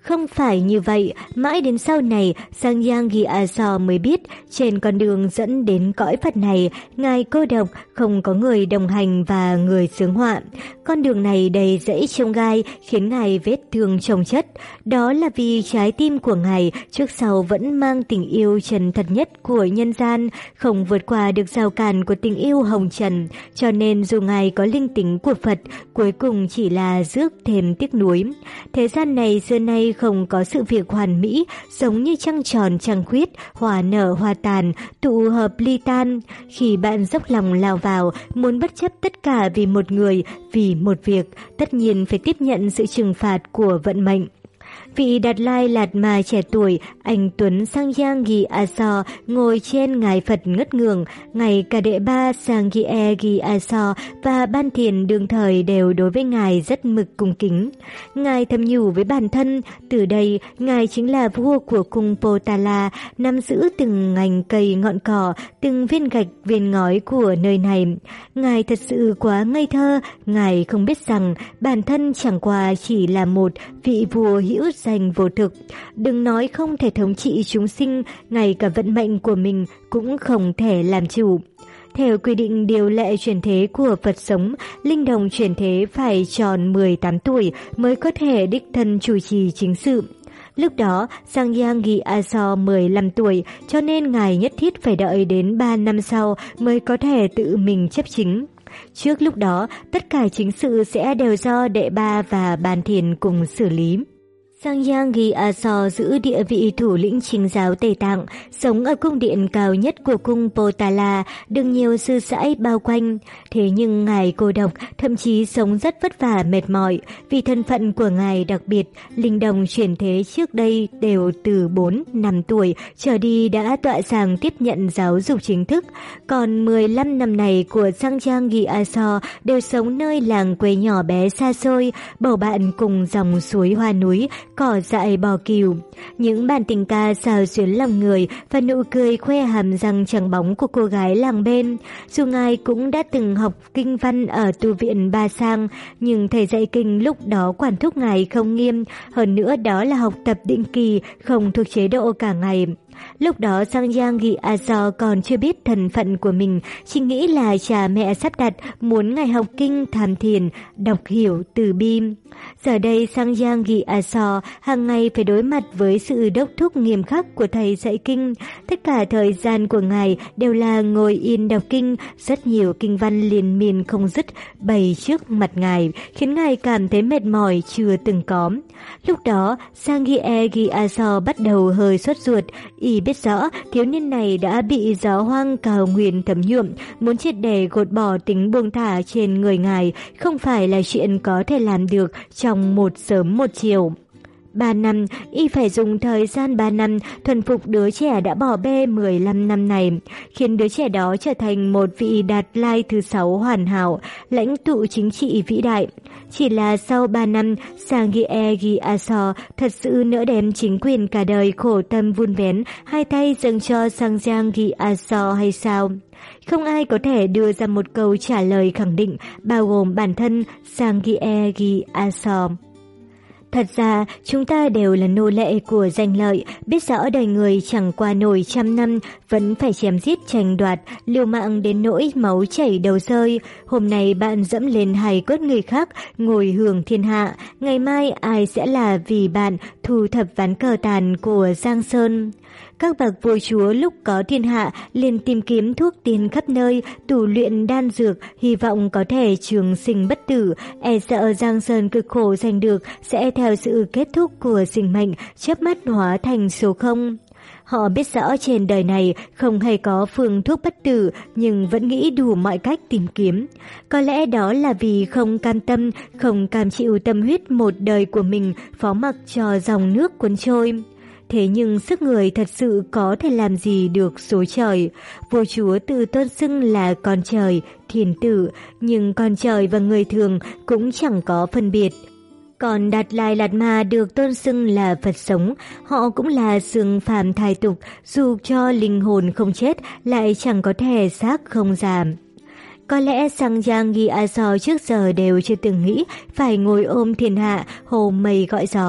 Không phải như vậy, mãi đến sau này, Sangyang Gyatso mới biết, trên con đường dẫn đến cõi Phật này, Ngài cô độc, không có người đồng hành và người xướng họa. Con đường này đầy rẫy chông gai, khiến Ngài vết thương chồng chất. Đó là vì trái tim của Ngài trước sau vẫn mang tình yêu chân thật nhất của nhân gian, không vượt qua được rào cản của tình yêu hồng trần. Cho nên dù Ngài có linh tính của Phật, cuối cùng chỉ là rước thêm tiếc nuối. Thế gian này xưa nay không có sự việc hoàn mỹ, giống như trăng tròn trăng khuyết, hoa nở hoa tàn, tụ hợp ly tan. Khi bạn dốc lòng lao vào, muốn bất chấp tất cả vì một người, vì một việc, tất nhiên phải tiếp nhận sự trừng phạt của vận mệnh. Vị Đạt Lai Lạt Ma trẻ tuổi, anh Tuấn Sangyang Gyatso ngồi trên ngài Phật ngất ngường, ngài cả đệ ba Sangye Gyatso và Ban Thiền đương thời đều đối với ngài rất mực cung kính. Ngài thầm nhủ với bản thân, từ đây ngài chính là vua của cung Potala, nắm giữ từng ngành cây ngọn cỏ, từng viên gạch viên ngói của nơi này. Ngài thật sự quá ngây thơ, ngài không biết rằng bản thân chẳng qua chỉ là một vị vua hữu danh vô thực. Đừng nói không thể thống trị chúng sinh, ngay cả vận mệnh của mình cũng không thể làm chủ. Theo quy định điều lệ chuyển thế của Phật sống, linh đồng chuyển thế phải tròn mười tám tuổi mới có thể đích thân chủ trì chính sự. Lúc đó, Sangyang Gyatso mười lăm tuổi, cho nên ngài nhất thiết phải đợi đến ba năm sau mới có thể tự mình chấp chính. Trước lúc đó, tất cả chính sự sẽ đều do đệ ba và Ban Thiền cùng xử lý. Sangyang Gyatso giữ địa vị thủ lĩnh chính giáo Tây Tạng, sống ở cung điện cao nhất của cung Potala, được nhiều sư sãi bao quanh. Thế nhưng ngài cô độc, thậm chí sống rất vất vả mệt mỏi. Vì thân phận của ngài đặc biệt, linh đồng chuyển thế trước đây đều từ bốn năm tuổi trở đi đã tọa sàng tiếp nhận giáo dục chính thức. Còn mười lăm năm này của Sangyang Gyatso đều sống nơi làng quê nhỏ bé xa xôi, bầu bạn cùng dòng suối hoa núi, cỏ dại bò cừu. Những bản tình ca xào xuyến lòng người và nụ cười khoe hàm răng trắng bóng của cô gái làng bên. Dù ngài cũng đã từng học kinh văn ở tu viện Ba Sang, nhưng thầy dạy kinh lúc đó quản thúc ngài không nghiêm, hơn nữa đó là học tập định kỳ, không thuộc chế độ cả ngày. Lúc đó Sangyang Gyatso còn chưa biết thân phận của mình, chỉ nghĩ là cha mẹ sắp đặt muốn ngài học kinh tham thiền, đọc hiểu từ bi. Giờ đây Sangyang Gyatso hàng ngày phải đối mặt với sự đốc thúc nghiêm khắc của thầy dạy kinh. Tất cả thời gian của ngài đều là ngồi yên đọc kinh, rất nhiều kinh văn liên miên không dứt bày trước mặt ngài, khiến ngài cảm thấy mệt mỏi chưa từng có. Lúc đó Sangyang Gyatso bắt đầu hơi sốt ruột. Y biết rõ thiếu niên này đã bị gió hoang cao nguyên thấm nhuộm, muốn triệt để gột bỏ tính buông thả trên người ngài không phải là chuyện có thể làm được trong một sớm một chiều. Ba năm, y phải dùng thời gian ba năm thuần phục đứa trẻ đã bỏ bê mười lăm năm này, khiến đứa trẻ đó trở thành một vị Đạt Lai thứ sáu hoàn hảo, lãnh tụ chính trị vĩ đại. Chỉ là sau ba năm, Sangyang Gyatso thật sự nỡ đem chính quyền cả đời khổ tâm vun vén, hai tay dâng cho Sangyang Gyatso hay sao? Không ai có thể đưa ra một câu trả lời khẳng định, bao gồm bản thân Sangyang Gyatso. Thật ra, chúng ta đều là nô lệ của danh lợi, biết rõ đời người chẳng qua nổi trăm năm, vẫn phải chém giết tranh đoạt, liều mạng đến nỗi máu chảy đầu rơi. Hôm nay bạn dẫm lên hài cốt người khác, ngồi hưởng thiên hạ, ngày mai ai sẽ là vì bạn thu thập ván cờ tàn của Giang Sơn. Các bậc vua chúa lúc có thiên hạ liền tìm kiếm thuốc tiên khắp nơi, tù luyện đan dược, hy vọng có thể trường sinh bất tử, e sợ Giang Sơn cực khổ giành được sẽ theo sự kết thúc của sinh mệnh, chớp mắt hóa thành số không. Họ biết rõ trên đời này không hề có phương thuốc bất tử, nhưng vẫn nghĩ đủ mọi cách tìm kiếm. Có lẽ đó là vì không cam tâm, không cam chịu tâm huyết một đời của mình phó mặc cho dòng nước cuốn trôi. Thế nhưng sức người thật sự có thể làm gì được số trời. Vua chúa tự tôn xưng là con trời, thiên tử, nhưng con trời và người thường cũng chẳng có phân biệt. Còn Đạt Lai Lạt Ma được tôn xưng là Phật sống, họ cũng là xương phàm thai tục, dù cho linh hồn không chết lại chẳng có thể xác không giảm. Có lẽ Sangyang Gyatso trước giờ đều chưa từng nghĩ phải ngồi ôm thiên hạ, hồ mây gọi gió.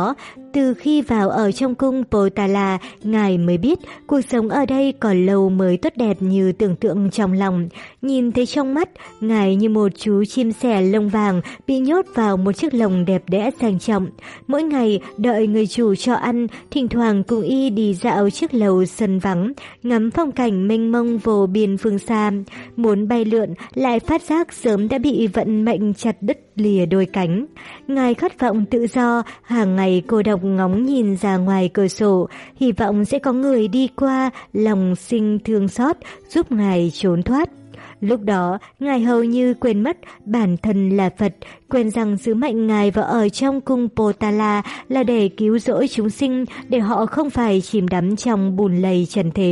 Từ khi vào ở trong cung Potala, ngài mới biết cuộc sống ở đây còn lâu mới tốt đẹp như tưởng tượng trong lòng. Nhìn thấy trong mắt, ngài như một chú chim sẻ lông vàng bị nhốt vào một chiếc lồng đẹp đẽ sang trọng. Mỗi ngày đợi người chủ cho ăn, thỉnh thoảng cùng y đi dạo chiếc lầu sân vắng, ngắm phong cảnh mênh mông vô biên phương xa. Muốn bay lượn lại phát giác sớm đã bị vận mệnh chặt đứt lìa đôi cánh. Ngài khát vọng tự do, hàng ngày cô độc ngóng nhìn ra ngoài cửa sổ, hy vọng sẽ có người đi qua, lòng sinh thương xót, giúp ngài trốn thoát. Lúc đó, ngài hầu như quên mất bản thân là Phật, quên rằng sứ mệnh ngài vào ở trong cung Potala là để cứu rỗi chúng sinh, để họ không phải chìm đắm trong bùn lầy trần thế.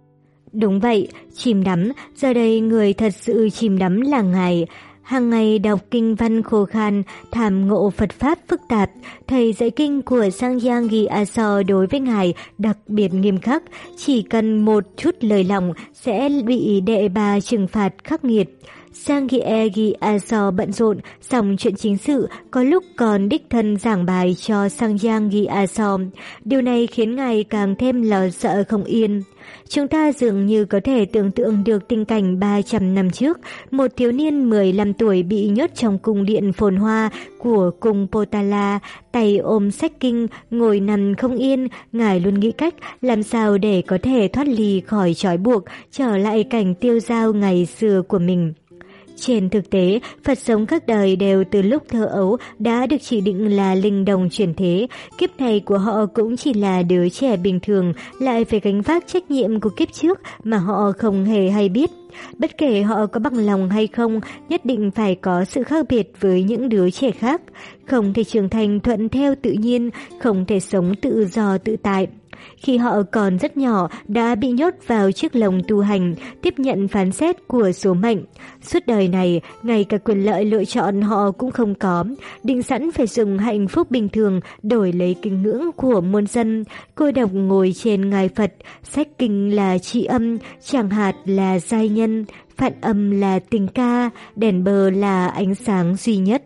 Đúng vậy, chìm đắm, giờ đây người thật sự chìm đắm là ngài. Hàng ngày đọc kinh văn khô khan, thảm ngộ Phật Pháp phức tạp, thầy dạy kinh của Sangyagi Aso đối với ngài đặc biệt nghiêm khắc, chỉ cần một chút lời lòng sẽ bị đệ bà trừng phạt khắc nghiệt. Sangyagi Aso bận rộn, xong chuyện chính sự, có lúc còn đích thân giảng bài cho Sangyagi Aso. Điều này khiến ngài càng thêm lo sợ không yên. Chúng ta dường như có thể tưởng tượng được tình cảnh ba trăm năm trước, một thiếu niên mười lăm tuổi bị nhốt trong cung điện phồn hoa của cung Potala, tay ôm sách kinh, ngồi nằm không yên, ngài luôn nghĩ cách làm sao để có thể thoát ly khỏi trói buộc, trở lại cảnh tiêu dao ngày xưa của mình. Trên thực tế, Phật sống các đời đều từ lúc thơ ấu đã được chỉ định là linh đồng chuyển thế. Kiếp này của họ cũng chỉ là đứa trẻ bình thường, lại phải gánh vác trách nhiệm của kiếp trước mà họ không hề hay biết. Bất kể họ có bằng lòng hay không, nhất định phải có sự khác biệt với những đứa trẻ khác. Không thể trưởng thành thuận theo tự nhiên, không thể sống tự do tự tại. Khi họ còn rất nhỏ đã bị nhốt vào chiếc lồng tu hành, tiếp nhận phán xét của số mệnh. Suốt đời này, ngay cả quyền lợi lựa chọn họ cũng không có, định sẵn phải dùng hạnh phúc bình thường đổi lấy kính ngưỡng của muôn dân. Cô độc ngồi trên ngai Phật, sách kinh là tri âm, chẳng hạt là giai nhân, phạn âm là tình ca, đèn bờ là ánh sáng duy nhất.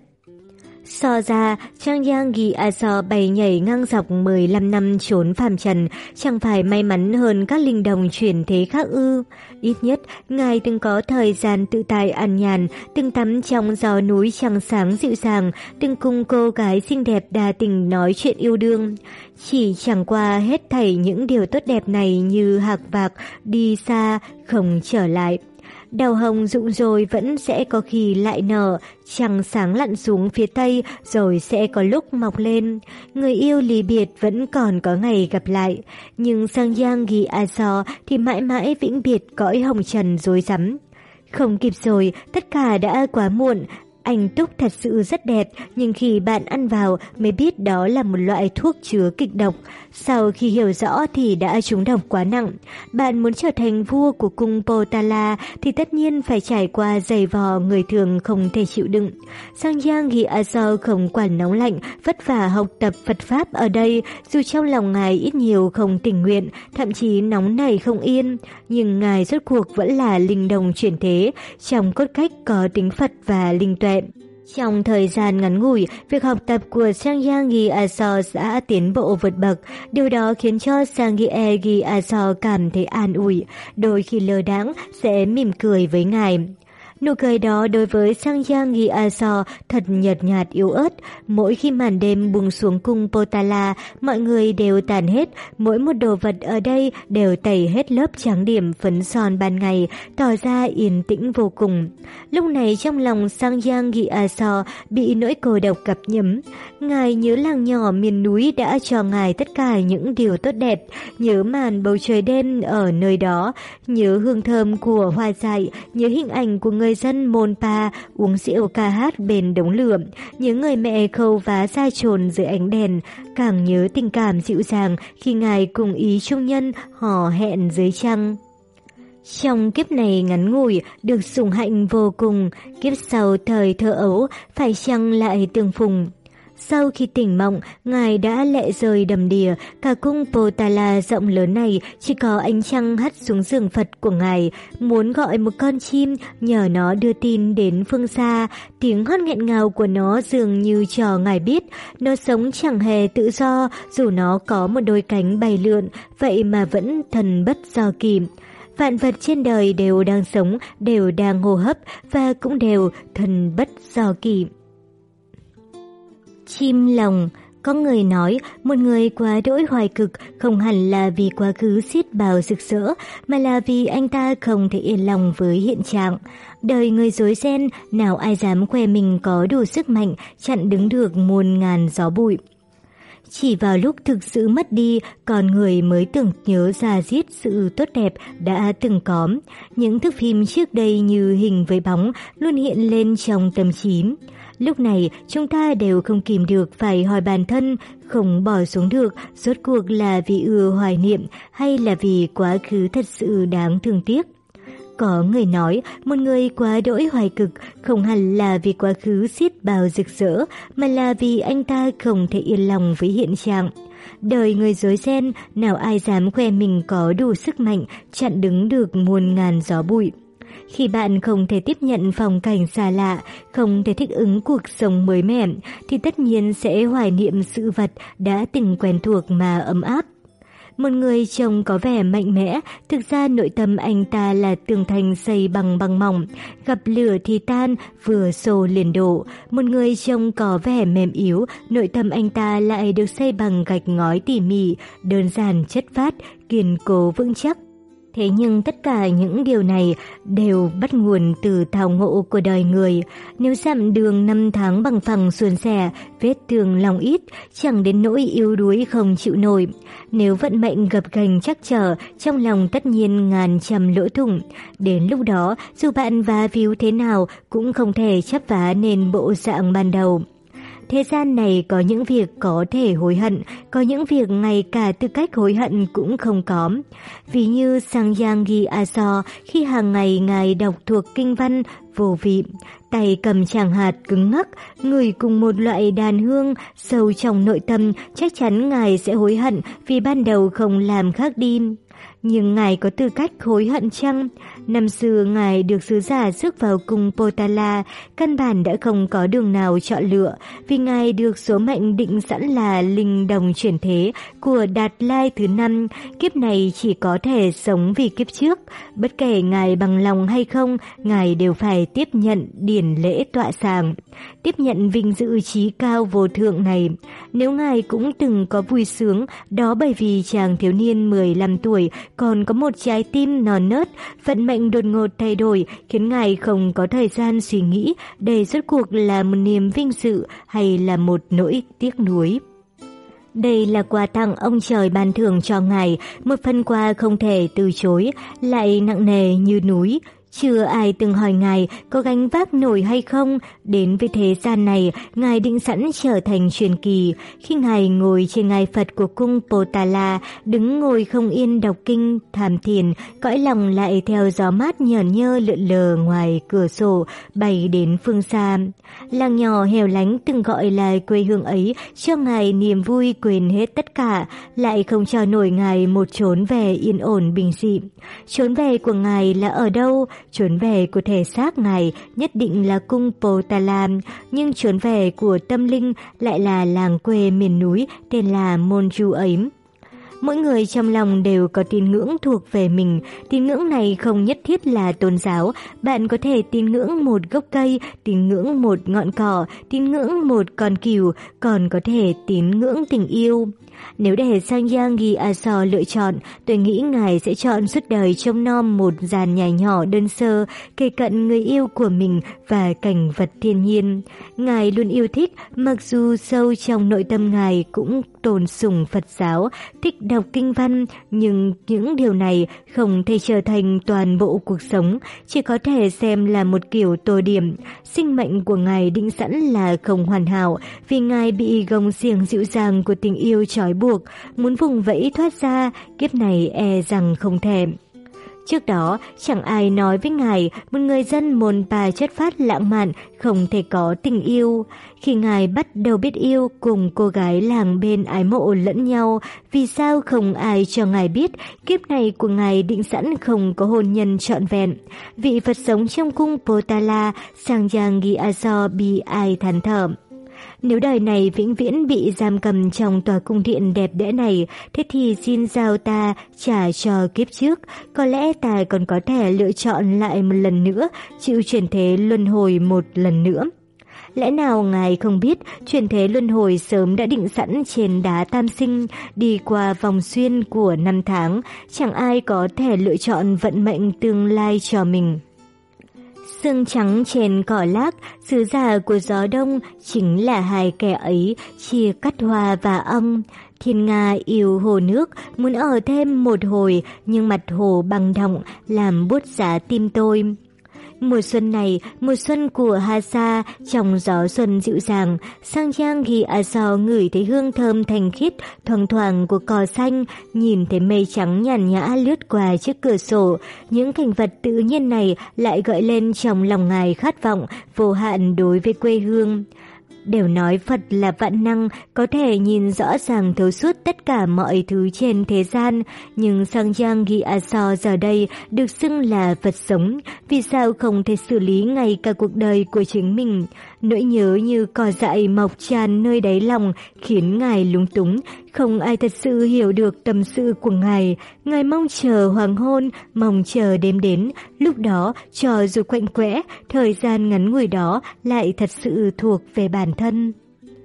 So ra, Sangyagi Aso bay nhảy ngang dọc mười lăm năm trốn phàm trần, chẳng phải may mắn hơn các linh đồng chuyển thế khác ư? Ít nhất, ngài từng có thời gian tự tại an nhàn, từng tắm trong gió núi trăng sáng dịu dàng, từng cùng cô gái xinh đẹp đa tình nói chuyện yêu đương. Chỉ chẳng qua hết thảy những điều tốt đẹp này như hạc vạc, đi xa, không trở lại. Đào hồng rụng rồi vẫn sẽ có khi lại nở, trăng sáng lặn xuống phía tây rồi sẽ có lúc mọc lên. Người yêu ly biệt vẫn còn có ngày gặp lại, nhưng Sangyagi Aso thì mãi mãi vĩnh biệt cõi hồng trần rối rắm. Không kịp rồi, tất cả đã quá muộn. Anh túc thật sự rất đẹp, nhưng khi bạn ăn vào mới biết đó là một loại thuốc chứa kịch độc. Sau khi hiểu rõ thì đã trúng độc quá nặng. Bạn muốn trở thành vua của cung Potala thì tất nhiên phải trải qua giày vò người thường không thể chịu đựng. Sangyagi Aso không quản nóng lạnh, vất vả học tập Phật Pháp ở đây, dù trong lòng ngài ít nhiều không tình nguyện, thậm chí nóng nảy không yên. Nhưng ngài rốt cuộc vẫn là linh đồng chuyển thế, trong cốt cách có tính Phật và linh tuệ. Trong thời gian ngắn ngủi, việc học tập của Sangyagi Aso đã tiến bộ vượt bậc. Điều đó khiến cho Sangyagi Aso cảm thấy an ủi, đôi khi lơ đãng sẽ mỉm cười với ngài. Nụ cười đó đối với Sangyagi Aso thật nhợt nhạt yếu ớt. Mỗi khi màn đêm buông xuống cung Potala, mọi người đều tàn hết, mỗi một đồ vật ở đây đều tẩy hết lớp trắng điểm phấn son ban ngày, tỏ ra yên tĩnh vô cùng. Lúc này trong lòng Sangyagi Aso bị nỗi cô độc cập nhấm. Ngài nhớ làng nhỏ miền núi đã cho ngài tất cả những điều tốt đẹp, nhớ màn bầu trời đêm ở nơi đó, nhớ hương thơm của hoa dại, nhớ hình ảnh của người dân Monpa uống rượu ca hát bên đống lửa, nhớ người mẹ khâu vá da trồn dưới ánh đèn, càng nhớ tình cảm dịu dàng khi ngài cùng ý trung nhân hò hẹn dưới trăng. Trong kiếp này ngắn ngủi, được sủng hạnh vô cùng, kiếp sau thời thơ ấu, phải chăng lại tương phùng? Sau khi tỉnh mộng, Ngài đã lệ rơi đầm đìa, cả cung Potala rộng lớn này chỉ có ánh trăng hắt xuống giường Phật của Ngài. Muốn gọi một con chim, nhờ nó đưa tin đến phương xa, tiếng hót nghẹn ngào của nó dường như cho Ngài biết, nó sống chẳng hề tự do, dù nó có một đôi cánh bay lượn, vậy mà vẫn thần bất do kỳ. Vạn vật trên đời đều đang sống, đều đang hô hấp và cũng đều thần bất do kỳ. Chim lồng. Có người nói, một người quá đỗi hoài cực không hẳn là vì quá khứ xiết bào rực rỡ, mà là vì anh ta không thể yên lòng với hiện trạng. Đời người rối ren, nào ai dám khoe mình có đủ sức mạnh, chặn đứng được muôn ngàn gió bụi. Chỉ vào lúc thực sự mất đi, con người mới tưởng nhớ ra giết sự tốt đẹp đã từng có. Những thước phim trước đây như hình với bóng luôn hiện lên trong tâm trí. Lúc này, chúng ta đều không kìm được phải hỏi bản thân, không bỏ xuống được, rốt cuộc là vì ưa hoài niệm hay là vì quá khứ thật sự đáng thương tiếc. Có người nói, một người quá đỗi hoài cực không hẳn là vì quá khứ xiết bào rực rỡ, mà là vì anh ta không thể yên lòng với hiện trạng. Đời người rối ren, nào ai dám khoe mình có đủ sức mạnh, chặn đứng được muôn ngàn gió bụi. Khi bạn không thể tiếp nhận phong cảnh xa lạ, không thể thích ứng cuộc sống mới mẻ, thì tất nhiên sẽ hoài niệm sự vật đã từng quen thuộc mà ấm áp. Một người trông có vẻ mạnh mẽ, thực ra nội tâm anh ta là tường thành xây bằng băng mỏng, gặp lửa thì tan, vừa xô liền đổ. Một người trông có vẻ mềm yếu, nội tâm anh ta lại được xây bằng gạch ngói tỉ mỉ, đơn giản chất phát, kiên cố vững chắc. Thế nhưng tất cả những điều này đều bắt nguồn từ thao ngộ của đời người. Nếu dặm đường năm tháng bằng phẳng suôn sẻ, vết thương lòng ít, chẳng đến nỗi yếu đuối không chịu nổi. Nếu vận mệnh gập ghềnh chắc trở, trong lòng tất nhiên ngàn trăm lỗ thủng. Đến lúc đó, dù bạn vá víu thế nào cũng không thể chắp vá nên bộ dạng ban đầu. Thế gian này có những việc có thể hối hận, có những việc ngay cả tư cách hối hận cũng không có. Ví như Sangyangi Aso khi hàng ngày ngài đọc thuộc kinh văn vô vị, tay cầm tràng hạt cứng ngắc, ngửi cùng một loại đàn hương, sâu trong nội tâm chắc chắn ngài sẽ hối hận vì ban đầu không làm khác đi. Nhưng ngài có tư cách hối hận chăng? Năm xưa ngài được sứ giả rước vào cung Potala, căn bản đã không có đường nào chọn lựa, vì ngài được số mệnh định sẵn là linh đồng chuyển thế của Đạt Lai thứ năm, kiếp này chỉ có thể sống vì kiếp trước. Bất kể ngài bằng lòng hay không, ngài đều phải tiếp nhận điển lễ tọa sàng, tiếp nhận vinh dự trí cao vô thượng này. Nếu ngài cũng từng có vui sướng, đó bởi vì chàng thiếu niên mười lăm tuổi còn có một trái tim non nớt, vận mệnh đột ngột thay đổi khiến ngài không có thời gian suy nghĩ đây rốt cuộc là một niềm vinh dự hay là một nỗi tiếc nuối. Đây là quà tặng ông trời ban thưởng cho ngài, một phần quà không thể từ chối, lại nặng nề như núi. Chưa ai từng hỏi ngài có gánh vác nổi hay không. Đến với thế gian này, ngài định sẵn trở thành truyền kỳ. Khi ngài ngồi trên ngai Phật của cung Potala, đứng ngồi không yên đọc kinh tham thiền, cõi lòng lại theo gió mát nhởn nhơ lượn lờ ngoài cửa sổ bay đến phương xa. Làng nhỏ hẻo lánh từng gọi là quê hương ấy cho ngài niềm vui quên hết tất cả, lại không cho nổi ngài một chốn về yên ổn bình dị. Chốn về của ngài là ở đâu? Chốn về của thể xác ngài nhất định là cung Potala, nhưng chốn về của tâm linh lại là làng quê miền núi tên là Monju ấy. Mỗi người trong lòng đều có tín ngưỡng thuộc về mình. Tín ngưỡng này không nhất thiết là tôn giáo. Bạn có thể tín ngưỡng một gốc cây, tín ngưỡng một ngọn cỏ, tín ngưỡng một con cừu, còn có thể tín ngưỡng tình yêu. Nếu để Sangyangi Aso lựa chọn, tôi nghĩ ngài sẽ chọn suốt đời trông nom một dàn nhà nhỏ đơn sơ, kề cận người yêu của mình và cảnh vật thiên nhiên. Ngài luôn yêu thích, mặc dù sâu trong nội tâm ngài cũng tôn sùng Phật giáo, thích đọc kinh văn, nhưng những điều này không thể trở thành toàn bộ cuộc sống, chỉ có thể xem là một kiểu tô điểm. Sinh mệnh của ngài định sẵn là không hoàn hảo, vì ngài bị gông xiềng dịu dàng của tình yêu trói buộc, muốn vùng vẫy thoát ra, kiếp này e rằng không thể. Trước đó, chẳng ai nói với ngài một người dân môn pa chất phát lãng mạn không thể có tình yêu. Khi ngài bắt đầu biết yêu cùng cô gái làng bên ái mộ lẫn nhau, vì sao không ai cho ngài biết kiếp này của ngài định sẵn không có hôn nhân trọn vẹn. Vị Phật sống trong cung Potala, Sangyang-gi-aso bi ai than thở. Nếu đời này vĩnh viễn bị giam cầm trong tòa cung điện đẹp đẽ này, thế thì xin giao ta trả cho kiếp trước. Có lẽ ta còn có thể lựa chọn lại một lần nữa, chịu chuyển thế luân hồi một lần nữa. Lẽ nào ngài không biết chuyển thế luân hồi sớm đã định sẵn trên đá tam sinh, đi qua vòng xuyên của năm tháng, chẳng ai có thể lựa chọn vận mệnh tương lai cho mình. Sương trắng trên cỏ lác, sứ giả của gió đông chính là hai kẻ ấy, chia cắt hoa và ong. Thiên Nga yêu hồ nước, muốn ở thêm một hồi, nhưng mặt hồ băng động, làm buốt giá tim tôi. Mùa xuân này, mùa xuân của Hasa, trong gió xuân dịu dàng, Sangyang-gi-aso ngửi thấy hương thơm thanh khiết, thoang thoảng của cỏ xanh, nhìn thấy mây trắng nhàn nhã lướt qua chiếc cửa sổ. Những cảnh vật tự nhiên này lại gợi lên trong lòng ngài khát vọng vô hạn đối với quê hương. Đều nói Phật là vạn năng, có thể nhìn rõ ràng thấu suốt tất cả mọi thứ trên thế gian, nhưng Sangyang-gi-aso giờ đây được xưng là Phật sống, vì sao không thể xử lý ngay cả cuộc đời của chính mình? Nỗi nhớ như cỏ dại mọc tràn nơi đáy lòng khiến ngài lúng túng, không ai thật sự hiểu được tâm sự của ngài. Ngài mong chờ hoàng hôn, mong chờ đêm đến, lúc đó cho dù quạnh quẽ, thời gian ngắn ngủi đó lại thật sự thuộc về bản thân.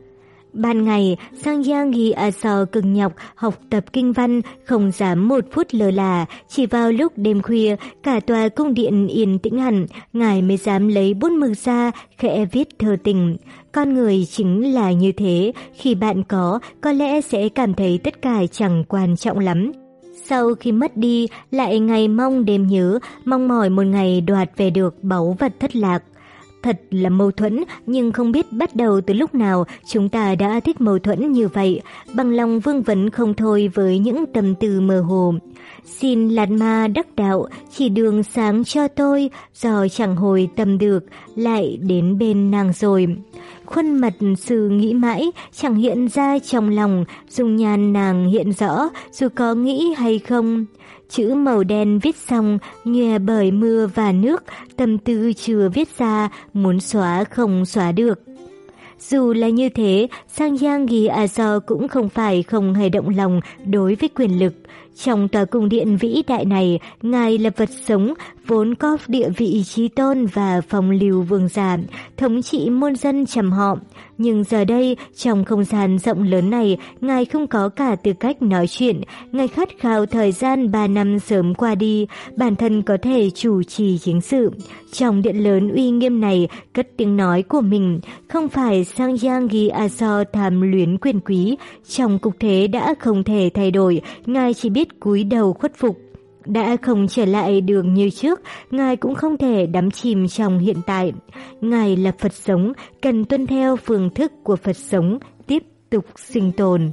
Ban ngày, Sangyang-gi-aso cực nhọc học tập kinh văn, không dám một phút lơ là. Chỉ vào lúc đêm khuya, cả tòa cung điện yên tĩnh hẳn, ngài mới dám lấy bút mực ra, khẽ viết thơ tình. Con người chính là như thế, khi bạn có, có lẽ sẽ cảm thấy tất cả chẳng quan trọng lắm. Sau khi mất đi, lại ngày mong đêm nhớ, mong mỏi một ngày đoạt về được báu vật thất lạc. Thật là mâu thuẫn, nhưng không biết bắt đầu từ lúc nào chúng ta đã thích mâu thuẫn như vậy, bằng lòng vương vấn không thôi với những tâm tư mơ hồ. Xin Lạt Ma đắc đạo, chỉ đường sáng cho tôi, do chẳng hồi tâm được, lại đến bên nàng rồi. Khuôn mặt sư nghĩ mãi, chẳng hiện ra trong lòng, dung nhan nàng hiện rõ, dù có nghĩ hay không. Chữ màu đen viết xong, nhòe bởi mưa và nước, tâm tư chưa viết ra, muốn xóa không xóa được. Dù là như thế, Sangyang-gi-aso cũng không phải không hề động lòng đối với quyền lực. Trong tòa cung điện vĩ đại này, ngài là vật sống, vốn có địa vị chí tôn và phong lưu vương giả, thống trị muôn dân trầm họ. Nhưng giờ đây, trong không gian rộng lớn này, ngài không có cả tư cách nói chuyện. Ngài khát khao thời gian ba năm sớm qua đi, bản thân có thể chủ trì chính sự. Trong điện lớn uy nghiêm này, cất tiếng nói của mình, không phải Sangyang-gi-aso tham luyến quyền quý. Trong cục thế đã không thể thay đổi, ngài chỉ biết cúi đầu khuất phục. Đã không trở lại được như trước, ngài cũng không thể đắm chìm trong hiện tại. Ngài là Phật sống, cần tuân theo phương thức của Phật sống, tiếp tục sinh tồn.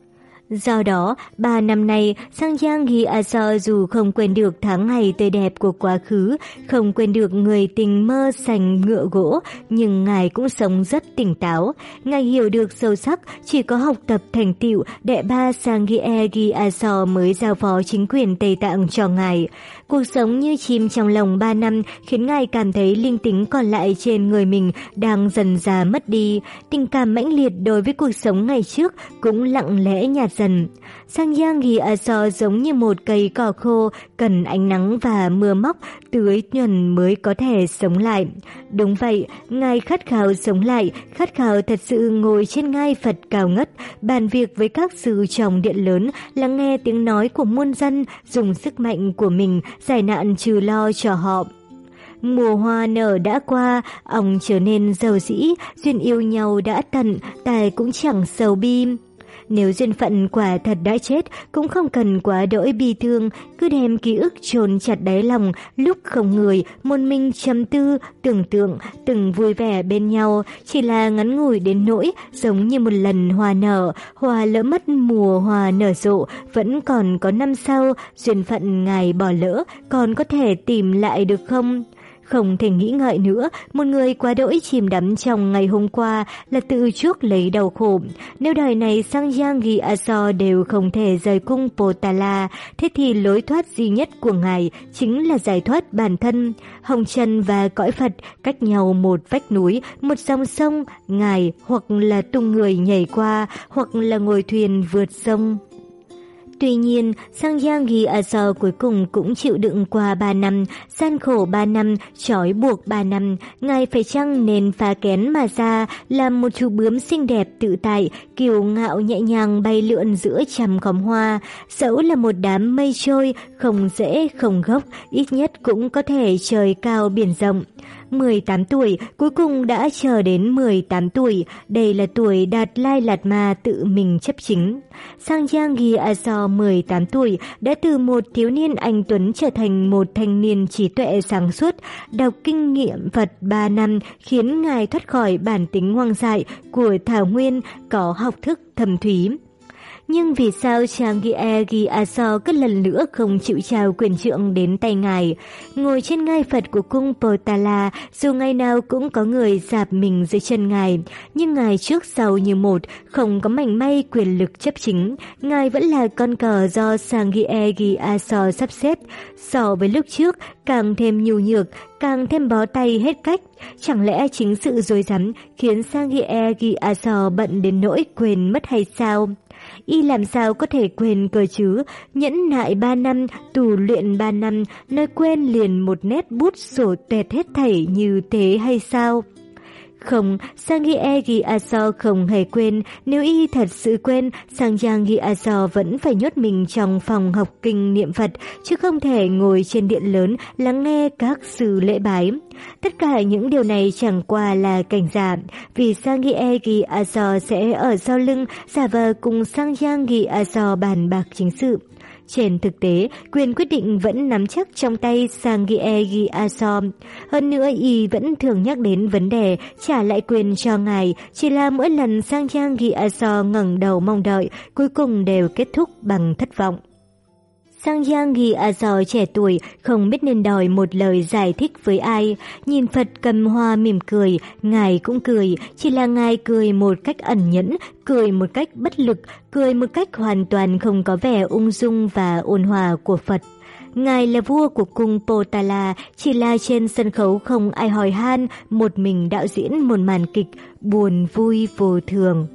Do đó, ba năm nay, Sangyang-gi-aso dù không quên được tháng ngày tươi đẹp của quá khứ, không quên được người tình mơ sành ngựa gỗ, nhưng ngài cũng sống rất tỉnh táo. Ngài hiểu được sâu sắc, chỉ có học tập thành tựu, đệ ba Sangyang-gi-aso mới giao phó chính quyền Tây Tạng cho ngài. Cuộc sống như chim trong lòng ba năm khiến ngài cảm thấy linh tính còn lại trên người mình đang dần dà mất đi. Tình cảm mãnh liệt đối với cuộc sống ngày trước cũng lặng lẽ nhạt dần. Sangyang-gi-aso giống như một cây cỏ khô, cần ánh nắng và mưa móc, tưới nhuần mới có thể sống lại. Đúng vậy, ngài khát khao sống lại, khát khao thật sự ngồi trên ngai Phật cao ngất, bàn việc với các sư trong điện lớn, lắng nghe tiếng nói của muôn dân, dùng sức mạnh của mình giải nạn trừ lo cho họ. Mùa hoa nở đã qua, ong trở nên giàu dĩ, duyên yêu nhau đã tận, tài cũng chẳng sầu bi. Nếu duyên phận quả thật đã chết, cũng không cần quá đỗi bi thương, cứ đem ký ức chôn chặt đáy lòng, lúc không người, một mình trầm tư, tưởng tượng, từng vui vẻ bên nhau, chỉ là ngắn ngủi đến nỗi, giống như một lần hoa nở, hoa lỡ mất mùa hoa nở rộ, vẫn còn có năm sau, duyên phận ngài bỏ lỡ, còn có thể tìm lại được không? Không thể nghĩ ngợi nữa, một người quá đỗi chìm đắm trong ngày hôm qua là tự chuốc lấy đau khổ. Nếu đời này Sangyang Gyatso đều không thể rời cung Potala, thế thì lối thoát duy nhất của ngài chính là giải thoát bản thân. Hồng trần và cõi Phật cách nhau một vách núi, một dòng sông, ngài hoặc là tung người nhảy qua, hoặc là ngồi thuyền vượt sông. Tuy nhiên, Sangyang Gyatso cuối cùng cũng chịu đựng qua ba năm, gian khổ ba năm, trói buộc ba năm, ngài phải chăng nên phá kén mà ra, làm một chú bướm xinh đẹp tự tại, kiêu ngạo nhẹ nhàng bay lượn giữa trăm khóm hoa, dẫu là một đám mây trôi, không rễ không gốc, ít nhất cũng có thể trời cao biển rộng. mười tám tuổi, cuối cùng đã chờ đến mười tám tuổi, đây là tuổi Đạt Lai Lạt Ma tự mình chấp chính. Sangyang Gyatso mười tám tuổi đã từ một thiếu niên anh tuấn trở thành một thanh niên trí tuệ sáng suốt, đọc kinh nghiệm Phật ba năm khiến ngài thoát khỏi bản tính hoang dại của Thảo Nguyên, có học thức thâm thúy. Nhưng vì sao Sangyang Gyatso cứ lần nữa không chịu trao quyền trượng đến tay ngài? Ngồi trên ngai Phật của cung Potala, dù ngày nào cũng có người dạp mình dưới chân ngài, nhưng ngài trước sau như một, không có mảy may quyền lực chấp chính. Ngài vẫn là con cờ do Sangyang Gyatso sắp xếp, so với lúc trước càng thêm nhu nhược, càng thêm bó tay hết cách. Chẳng lẽ chính sự dối rắm khiến Sangyang Gyatso bận đến nỗi quên mất hay sao? Y làm sao có thể quên cơ chứ? Nhẫn nại ba năm, tù luyện ba năm, nói quên liền một nét bút sổ tuệt hết thảy như thế hay sao? Không, Sangyang Gyatso không hề quên. Nếu y thật sự quên, Sangyang Gyatso vẫn phải nhốt mình trong phòng học kinh niệm Phật, chứ không thể ngồi trên điện lớn lắng nghe các sư lễ bái. Tất cả những điều này chẳng qua là cảnh giả, vì Sangyang Gyatso sẽ ở sau lưng giả vờ cùng Sangyang Gyatso bàn bạc chính sự. Trên thực tế, quyền quyết định vẫn nắm chắc trong tay Sangyang Gyatso. Hơn nữa, y vẫn thường nhắc đến vấn đề trả lại quyền cho ngài, chỉ là mỗi lần Sangyang Gyatso ngẩng đầu mong đợi, cuối cùng đều kết thúc bằng thất vọng. Sangyang Gyatso trẻ tuổi không biết nên đòi một lời giải thích với ai. Nhìn Phật cầm hoa mỉm cười, ngài cũng cười, chỉ là ngài cười một cách ẩn nhẫn, cười một cách bất lực, cười một cách hoàn toàn không có vẻ ung dung và ôn hòa của Phật. Ngài là vua của cung Potala, chỉ là trên sân khấu không ai hỏi han, một mình đạo diễn một màn kịch buồn vui vô thường.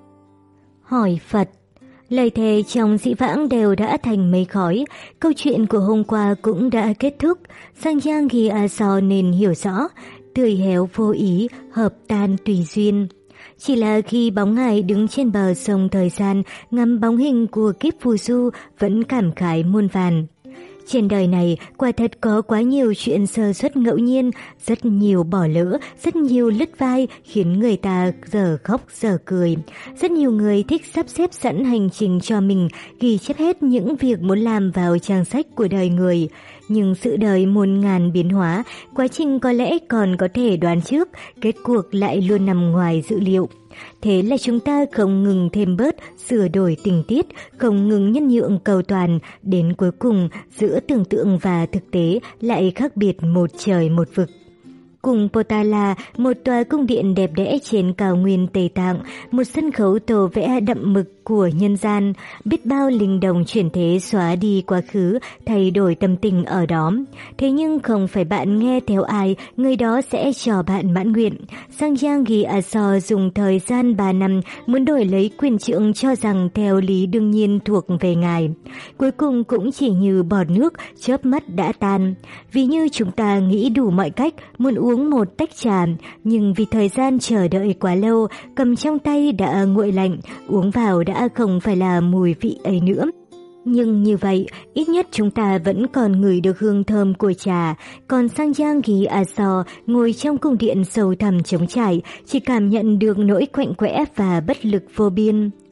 Hỏi Phật. Lời thề trong dĩ vãng đều đã thành mây khói, câu chuyện của hôm qua cũng đã kết thúc. Sangyang Gyatso nên hiểu rõ, tươi héo vô ý, hợp tan tùy duyên. Chỉ là khi bóng ngài đứng trên bờ sông thời gian, ngắm bóng hình của kiếp phù du, vẫn cảm khái muôn vàn. Trên đời này, quả thật có quá nhiều chuyện sơ suất ngẫu nhiên, rất nhiều bỏ lỡ, rất nhiều lứt vai khiến người ta giờ khóc giờ cười. Rất nhiều người thích sắp xếp sẵn hành trình cho mình, ghi chép hết những việc muốn làm vào trang sách của đời người. Nhưng sự đời muôn ngàn biến hóa, quá trình có lẽ còn có thể đoán trước, kết cuộc lại luôn nằm ngoài dự liệu. Thế là chúng ta không ngừng thêm bớt, sửa đổi tình tiết, không ngừng nhân nhượng cầu toàn, đến cuối cùng giữa tưởng tượng và thực tế lại khác biệt một trời một vực. Cung Potala, một tòa cung điện đẹp đẽ trên cao nguyên Tây Tạng, một sân khấu tô vẽ đậm mực của nhân gian, biết bao linh đồng chuyển thế xóa đi quá khứ, thay đổi tâm tình ở đó. Thế nhưng không phải bạn nghe theo ai, người đó sẽ cho bạn mãn nguyện. Sangyang Gyatso dùng thời gian ba năm muốn đổi lấy quyền trượng cho rằng theo lý đương nhiên thuộc về ngài. Cuối cùng cũng chỉ như bọt nước, chớp mắt đã tan. Vì như chúng ta nghĩ đủ mọi cách, muốn uống một tách trà, nhưng vì thời gian chờ đợi quá lâu, cầm trong tay đã nguội lạnh, uống vào đã không phải là mùi vị ấy nữa. Nhưng như vậy, ít nhất chúng ta vẫn còn ngửi được hương thơm của trà, còn Sangyang Gyatso ngồi trong cung điện sâu thẳm trống trải, chỉ cảm nhận được nỗi quạnh quẽ và bất lực vô biên.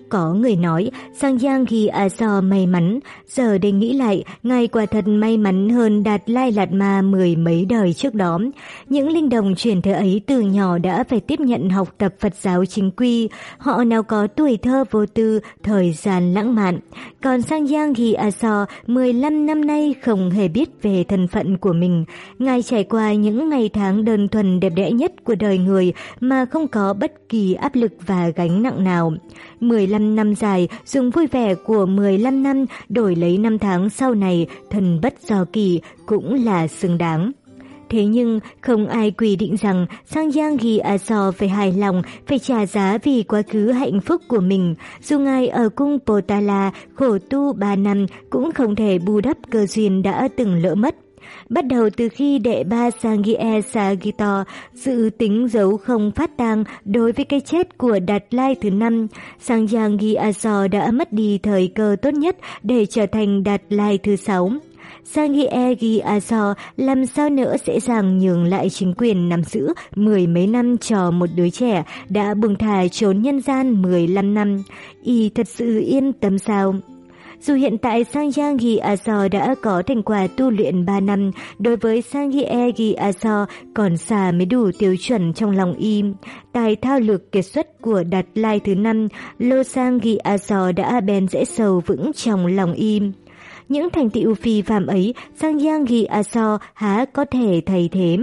Có người nói Sangyang Aso may mắn, giờ đây nghĩ lại, ngài quả thật may mắn hơn Đạt Lai Lạt Ma mười mấy đời trước đó. Những linh đồng truyền thế ấy từ nhỏ đã phải tiếp nhận học tập Phật giáo chính quy, họ nào có tuổi thơ vô tư, thời gian lãng mạn. Còn Sangyang Aso mười lăm năm nay không hề biết về thân phận của mình. Ngài trải qua những ngày tháng đơn thuần đẹp đẽ nhất của đời người mà không có bất kỳ áp lực và gánh nặng nào. mười lăm năm dài, dùng vui vẻ của mười lăm năm đổi lấy năm tháng sau này, thần bất do kỳ, cũng là xứng đáng. Thế nhưng không ai quy định rằng Sangyang Aso phải hài lòng, phải trả giá vì quá khứ hạnh phúc của mình. Dù ngài ở cung Potala khổ tu ba năm cũng không thể bù đắp cơ duyên đã từng lỡ mất. Bắt đầu từ khi đệ ba Sangye Sagito dự tính giấu không phát tang đối với cái chết của Đạt Lai thứ năm, Sangyang Aso đã mất đi thời cơ tốt nhất để trở thành Đạt Lai thứ sáu. Sangye Aso làm sao nữa dễ dàng nhường lại chính quyền nắm giữ mười mấy năm cho một đứa trẻ đã buông thả trốn nhân gian mười lăm năm. Y thật sự yên tâm sao? Dù hiện tại Sangyang Aso đã có thành quả tu luyện ba năm, đối với Sangye Aso còn xa mới đủ tiêu chuẩn trong lòng y. Tài thao lược kiệt xuất của Đạt Lai thứ năm, Losang Aso đã bền rễ sâu vững trong lòng y. Những thành tựu phi phàm ấy, Sangyang Aso há có thể thay thế.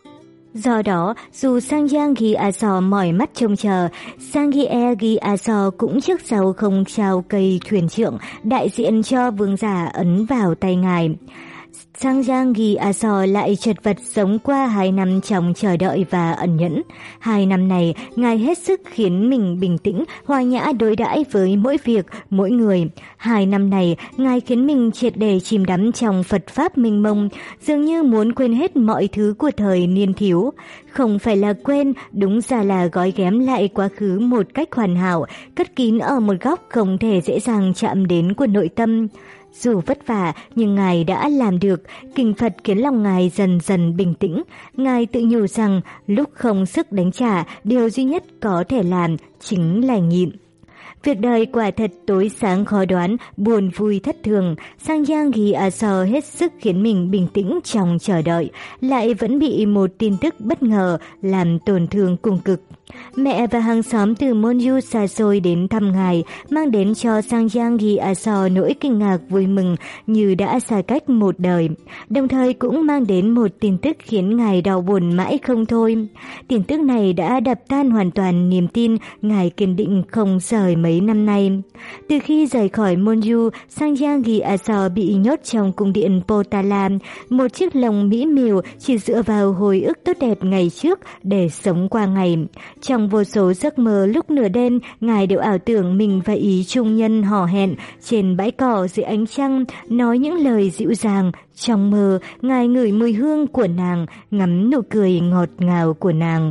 Do đó, dù Sangyang Aso mỏi mắt trông chờ, Sangye Aso cũng trước sau không trao cây thuyền trưởng đại diện cho vương giả ấn vào tay ngài. Sangyang Aso lại chật vật sống qua hai năm trong chờ đợi và ẩn nhẫn. Hai năm này, ngài hết sức khiến mình bình tĩnh, hòa nhã đối đãi với mỗi việc, mỗi người. Hai năm này, ngài khiến mình triệt để chìm đắm trong Phật Pháp mênh mông, dường như muốn quên hết mọi thứ của thời niên thiếu. Không phải là quên, đúng ra là gói ghém lại quá khứ một cách hoàn hảo, cất kín ở một góc không thể dễ dàng chạm đến của nội tâm. Dù vất vả nhưng ngài đã làm được, kinh Phật khiến lòng ngài dần dần bình tĩnh. Ngài tự nhủ rằng lúc không sức đánh trả, điều duy nhất có thể làm chính là nhịn. Việc đời quả thật tối sáng khó đoán, buồn vui thất thường. Sangyang Aso hết sức khiến mình bình tĩnh trong chờ đợi, lại vẫn bị một tin tức bất ngờ làm tổn thương cùng cực. Mẹ và hàng xóm từ Monju xa xôi đến thăm ngài, mang đến cho Sangyang Aso nỗi kinh ngạc vui mừng như đã xa cách một đời, đồng thời cũng mang đến một tin tức khiến ngài đau buồn mãi không thôi. Tin tức này đã đập tan hoàn toàn niềm tin ngài kiên định không rời mấy năm nay. Từ khi rời khỏi Monju, Sangyang Aso bị nhốt trong cung điện Potala, một chiếc lồng mỹ miều chỉ dựa vào hồi ức tốt đẹp ngày trước để sống qua ngày. Trong vô số giấc mơ lúc nửa đêm, ngài đều ảo tưởng mình và ý trung nhân hò hẹn trên bãi cỏ dưới ánh trăng, nói những lời dịu dàng. Trong mơ, ngài ngửi mùi hương của nàng, ngắm nụ cười ngọt ngào của nàng.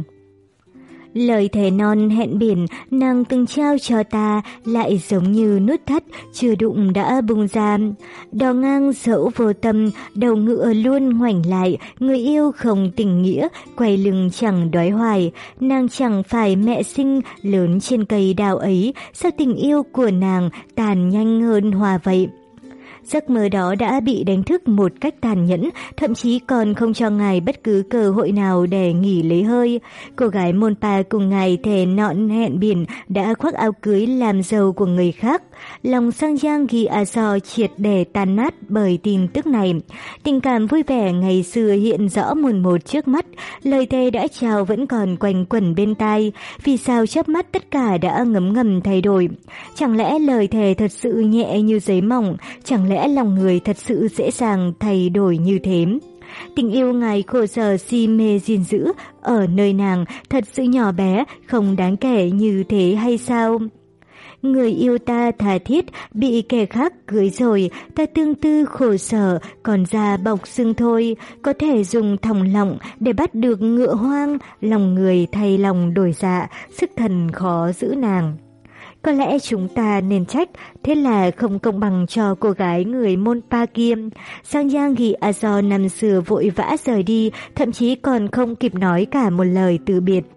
Lời thề non hẹn biển nàng từng trao cho ta lại giống như nút thắt chưa đụng đã bung ra. Đò ngang dẫu vô tâm, đầu ngựa luôn ngoảnh lại, người yêu không tình nghĩa, quay lưng chẳng đói hoài. Nàng chẳng phải mẹ sinh lớn trên cây đào ấy, sao tình yêu của nàng tàn nhanh hơn hoa vậy? Giấc mơ đó đã bị đánh thức một cách tàn nhẫn, thậm chí còn không cho ngài bất cứ cơ hội nào để nghỉ lấy hơi. Cô gái Monpa cùng ngài thề nọn hẹn biển đã khoác áo cưới làm dâu của người khác. Lòng Sangyang Aso triệt để tan nát bởi tin tức này. Tình cảm vui vẻ ngày xưa hiện rõ mồn một trước mắt, lời thề đã trao vẫn còn quanh quẩn bên tai. Vì sao chớp mắt tất cả đã ngấm ngầm thay đổi? Chẳng lẽ lời thề thật sự nhẹ như giấy mỏng? Chẳng lẽ lòng người thật sự dễ dàng thay đổi như thế? Tình yêu ngài khổ sở si mê gìn giữ ở nơi nàng thật sự nhỏ bé, không đáng kể như thế hay sao? Người yêu ta tha thiết bị kẻ khác cưới rồi, ta tương tư khổ sở, còn da bọc xương thôi. Có thể dùng thòng lọng để bắt được ngựa hoang, lòng người thay lòng đổi dạ, sức thần khó giữ nàng. Có lẽ chúng ta nên trách, thế là không công bằng cho cô gái người Monpa kia. Sangyang Aso năm xưa vội vã rời đi, thậm chí còn không kịp nói cả một lời từ biệt.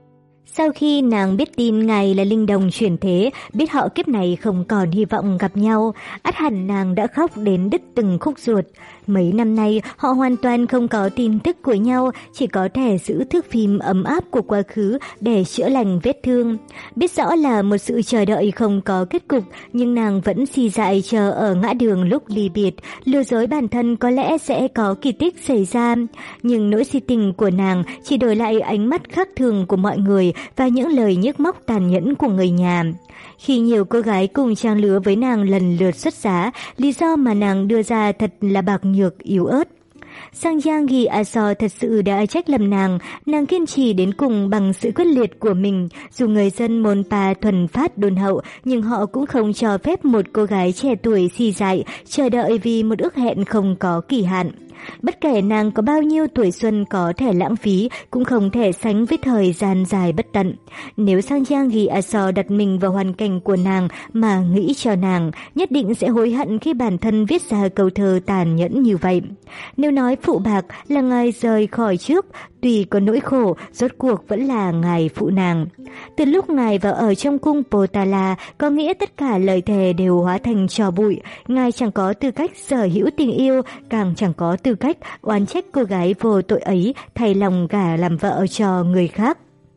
Sau khi nàng biết tin ngài là linh đồng chuyển thế, biết họ kiếp này không còn hy vọng gặp nhau, ắt hẳn nàng đã khóc đến đứt từng khúc ruột. Mấy năm nay họ hoàn toàn không có tin tức của nhau, chỉ có thể giữ thước phim ấm áp của quá khứ để chữa lành vết thương. Biết rõ là một sự chờ đợi không có kết cục, nhưng nàng vẫn si dại chờ ở ngã đường lúc ly biệt, lừa dối bản thân có lẽ sẽ có kỳ tích xảy ra. Nhưng nỗi si tình của nàng chỉ đổi lại ánh mắt khác thường của mọi người và những lời nhức móc tàn nhẫn của người nhà. Khi nhiều cô gái cùng trang lứa với nàng lần lượt xuất giá, lý do mà nàng đưa ra thật là bạc nhược, yếu ớt. Sang Giang Ghi A So thật sự đã trách lầm nàng, nàng kiên trì đến cùng bằng sự quyết liệt của mình. Dù người dân Monpa thuần phát đôn hậu, nhưng họ cũng không cho phép một cô gái trẻ tuổi si dại chờ đợi vì một ước hẹn không có kỳ hạn. Bất kể nàng có bao nhiêu tuổi xuân có thể lãng phí, cũng không thể sánh với thời gian dài bất tận. Nếu Sang Giang Ghi A So đặt mình vào hoàn cảnh của nàng mà nghĩ cho nàng, nhất định sẽ hối hận khi bản thân viết ra câu thơ tàn nhẫn như vậy. Nếu nói phụ bạc là ngài rời khỏi trước, tuy có nỗi khổ, rốt cuộc vẫn là ngài phụ nàng. Từ lúc ngài vào ở trong cung Potala, có nghĩa tất cả lời thề đều hóa thành tro bụi. Ngài chẳng có tư cách sở hữu tình yêu, càng chẳng có tư cách oán trách cô gái vô tội ấy thay lòng gả làm vợ cho người khác.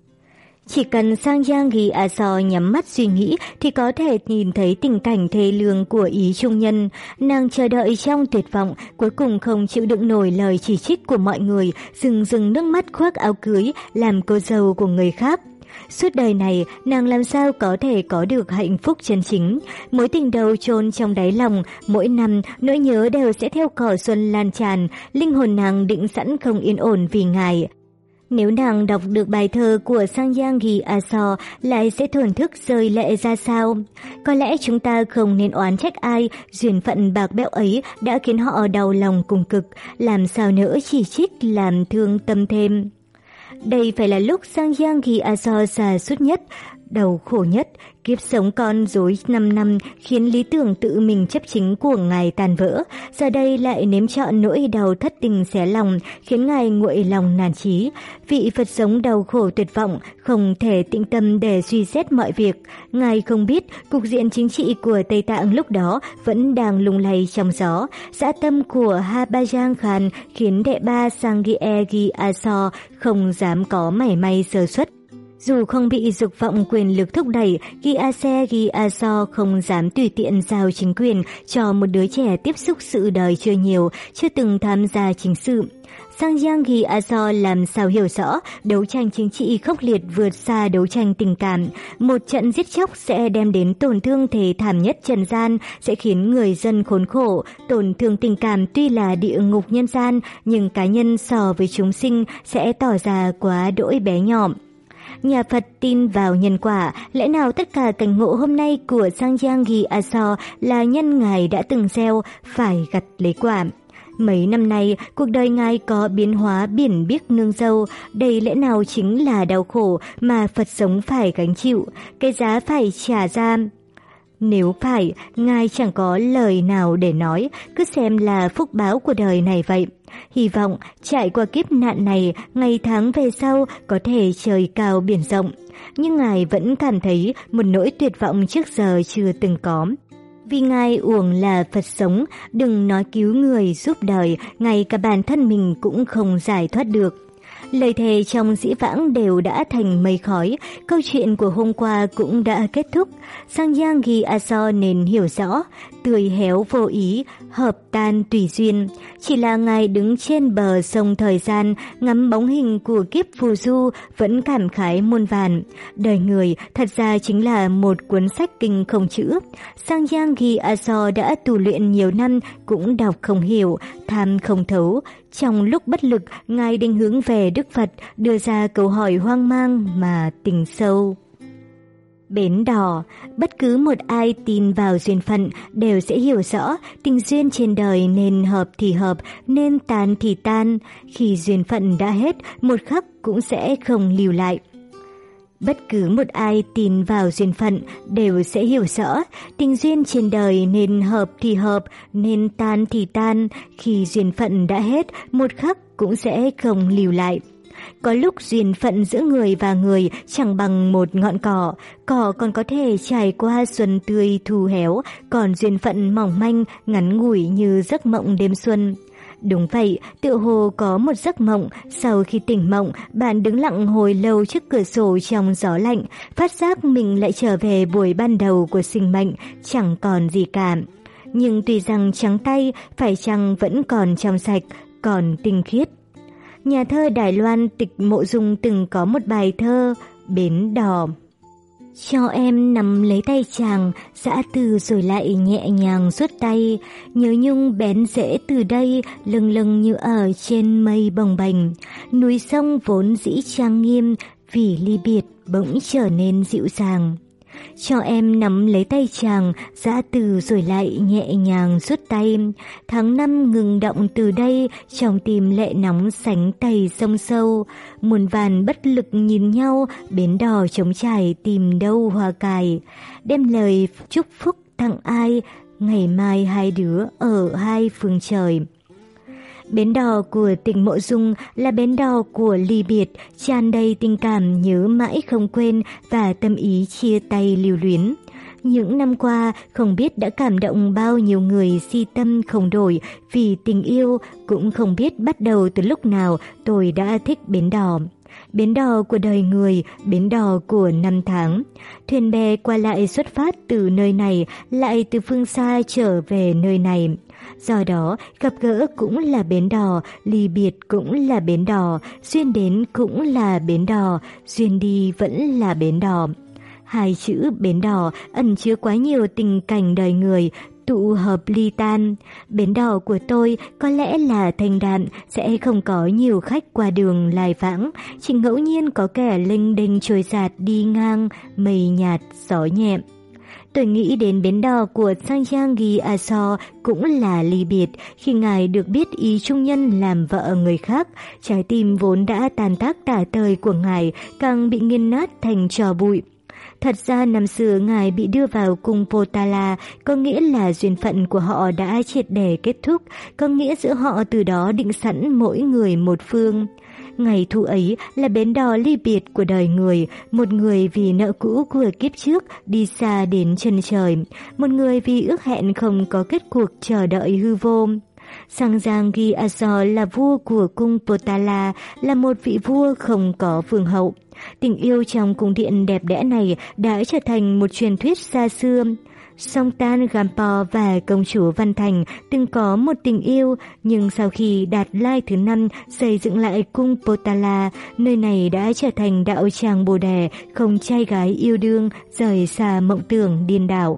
Chỉ cần Sang Giang Ghi A So nhắm mắt suy nghĩ thì có thể nhìn thấy tình cảnh thê lương của ý trung nhân. Nàng chờ đợi trong tuyệt vọng, cuối cùng không chịu đựng nổi lời chỉ trích của mọi người, rưng rưng nước mắt khoác áo cưới làm cô dâu của người khác. Suốt đời này, nàng làm sao có thể có được hạnh phúc chân chính. Mối tình đầu chôn trong đáy lòng, mỗi năm nỗi nhớ đều sẽ theo cỏ xuân lan tràn, linh hồn nàng định sẵn không yên ổn vì ngài. Nếu nàng đọc được bài thơ của Sang Giang Ghi A So, lại sẽ thổn thức rơi lệ ra sao? Có lẽ chúng ta không nên oán trách ai, duyên phận bạc bẽo ấy đã khiến họ đau lòng cùng cực, làm sao nỡ chỉ trích làm thương tâm thêm. Đây phải là lúc Sang Giang Ghi A So xa sút nhất, đau khổ nhất, kiếp sống con rối năm năm khiến lý tưởng tự mình chấp chính của ngài tàn vỡ, giờ đây lại nếm trọn nỗi đau thất tình xé lòng, khiến ngài nguội lòng nản chí. Vị Phật sống đau khổ tuyệt vọng, không thể tĩnh tâm để suy xét mọi việc. Ngài không biết cục diện chính trị của Tây Tạng lúc đó vẫn đang lung lay trong gió. Dã tâm của Habajang Khan khiến đệ ba Sangye Ghi A So không dám có mảy may sơ suất. Dù không bị dục vọng quyền lực thúc đẩy, Ghi A Se Ghi A So không dám tùy tiện giao chính quyền cho một đứa trẻ tiếp xúc sự đời chưa nhiều, chưa từng tham gia chính sự. Sang Giang Ghi A So làm sao hiểu rõ, đấu tranh chính trị khốc liệt vượt xa đấu tranh tình cảm. Một trận giết chóc sẽ đem đến tổn thương thể thảm nhất trần gian, sẽ khiến người dân khốn khổ. Tổn thương tình cảm tuy là địa ngục nhân gian, nhưng cá nhân so với chúng sinh sẽ tỏ ra quá đỗi bé nhỏ. Nhà Phật tin vào nhân quả, lẽ nào tất cả cảnh ngộ hôm nay của Sang Giang Ghi A So là nhân ngài đã từng gieo, phải gặt lấy quả. Mấy năm nay, cuộc đời ngài có biến hóa biển biếc nương dâu, đây lẽ nào chính là đau khổ mà Phật sống phải gánh chịu, cái giá phải trả ra. Nếu phải, ngài chẳng có lời nào để nói, cứ xem là phúc báo của đời này vậy. Hy vọng trải qua kiếp nạn này, ngày tháng về sau có thể trời cao biển rộng. Nhưng ngài vẫn cảm thấy một nỗi tuyệt vọng trước giờ chưa từng có. Vì ngài uổng là Phật sống, đừng nói cứu người giúp đời, ngay cả bản thân mình cũng không giải thoát được. Lời thề trong dĩ vãng đều đã thành mây khói, câu chuyện của hôm qua cũng đã kết thúc. Sang Giang Ghi A So nên hiểu rõ, tươi héo vô ý, hợp tan tùy duyên. Chỉ là ngài đứng trên bờ sông thời gian, ngắm bóng hình của kiếp phù du, vẫn cảm khái muôn vàn. Đời người thật ra chính là một cuốn sách kinh không chữ. Sang Giang Ghi A So đã tu luyện nhiều năm, cũng đọc không hiểu, tham không thấu. Trong lúc bất lực, ngài định hướng về Đức Phật, đưa ra câu hỏi hoang mang mà tình sâu. Bến đỏ, bất cứ một ai tin vào duyên phận đều sẽ hiểu rõ tình duyên trên đời nên hợp thì hợp, nên tan thì tan. Khi duyên phận đã hết, một khắc cũng sẽ không lưu lại. Bất cứ một ai tin vào duyên phận đều sẽ hiểu rõ tình duyên trên đời nên hợp thì hợp, nên tan thì tan. Khi duyên phận đã hết, một khắc cũng sẽ không lưu lại. Có lúc duyên phận giữa người và người chẳng bằng một ngọn cỏ, cỏ còn có thể trải qua xuân tươi thu héo, còn duyên phận mỏng manh, ngắn ngủi như giấc mộng đêm xuân. Đúng vậy, tựa hồ có một giấc mộng, sau khi tỉnh mộng, bạn đứng lặng hồi lâu trước cửa sổ trong gió lạnh, phát giác mình lại trở về buổi ban đầu của sinh mệnh, chẳng còn gì cả. Nhưng tuy rằng trắng tay, phải chăng vẫn còn trong sạch, còn tinh khiết. Nhà thơ Đài Loan Tịch Mộ Dung từng có một bài thơ Bến Đò. Cho em nắm lấy tay chàng, dã từ rồi lại nhẹ nhàng rút tay, nhớ nhung bén rễ từ đây, lâng lâng như ở trên mây bồng bềnh. Núi sông vốn dĩ trang nghiêm, vì ly biệt bỗng trở nên dịu dàng. Cho em nắm lấy tay chàng, dã từ rồi lại nhẹ nhàng rút tay. Tháng năm ngừng động từ đây, trong tim lệ nóng sánh tay sông sâu. Muôn vàn bất lực nhìn nhau, bến đò trống trải tìm đâu hoa cài. Đem lời chúc phúc tặng ai, ngày mai hai đứa ở hai phương trời. Bến đò của Tịch Mộ Dung là bến đò của ly biệt, tràn đầy tình cảm nhớ mãi không quên và tâm ý chia tay lưu luyến. Những năm qua, không biết đã cảm động bao nhiêu người si tâm không đổi vì tình yêu, cũng không biết bắt đầu từ lúc nào tôi đã thích bến đò. Bến đò của đời người, bến đò của năm tháng. Thuyền bè qua lại xuất phát từ nơi này, lại từ phương xa trở về nơi này. Do đó, gặp gỡ cũng là bến đò, ly biệt cũng là bến đò, duyên đến cũng là bến đò, duyên đi vẫn là bến đò. Hai chữ bến đò ẩn chứa quá nhiều tình cảnh đời người, tụ hợp ly tan. Bến đò của tôi có lẽ là thanh đạm, sẽ không có nhiều khách qua đường lai vãng, chỉ ngẫu nhiên có kẻ lênh đênh trôi dạt đi ngang, mây nhạt, gió nhẹ. Tôi nghĩ đến bến đò của Sangyang Aso cũng là ly biệt, khi ngài được biết ý trung nhân làm vợ người khác, trái tim vốn đã tàn tác tả tơi của ngài càng bị nghiền nát thành tro bụi. Thật ra năm xưa ngài bị đưa vào cung Potala, có nghĩa là duyên phận của họ đã triệt để kết thúc, có nghĩa giữa họ từ đó định sẵn mỗi người một phương. Ngày thu ấy là bến đò ly biệt của đời người, một người vì nợ cũ của kiếp trước đi xa đến chân trời, một người vì ước hẹn không có kết cuộc chờ đợi hư vô. Sangyang Aso là vua của cung Potala, là một vị vua không có vương hậu. Tình yêu trong cung điện đẹp đẽ này đã trở thành một truyền thuyết xa xưa. Songtan Gampo và công chúa Văn Thành từng có một tình yêu, nhưng sau khi Đạt Lai thứ năm xây dựng lại cung Potala, nơi này đã trở thành đạo tràng Bồ Đề, không trai gái yêu đương, rời xa mộng tưởng điên đảo.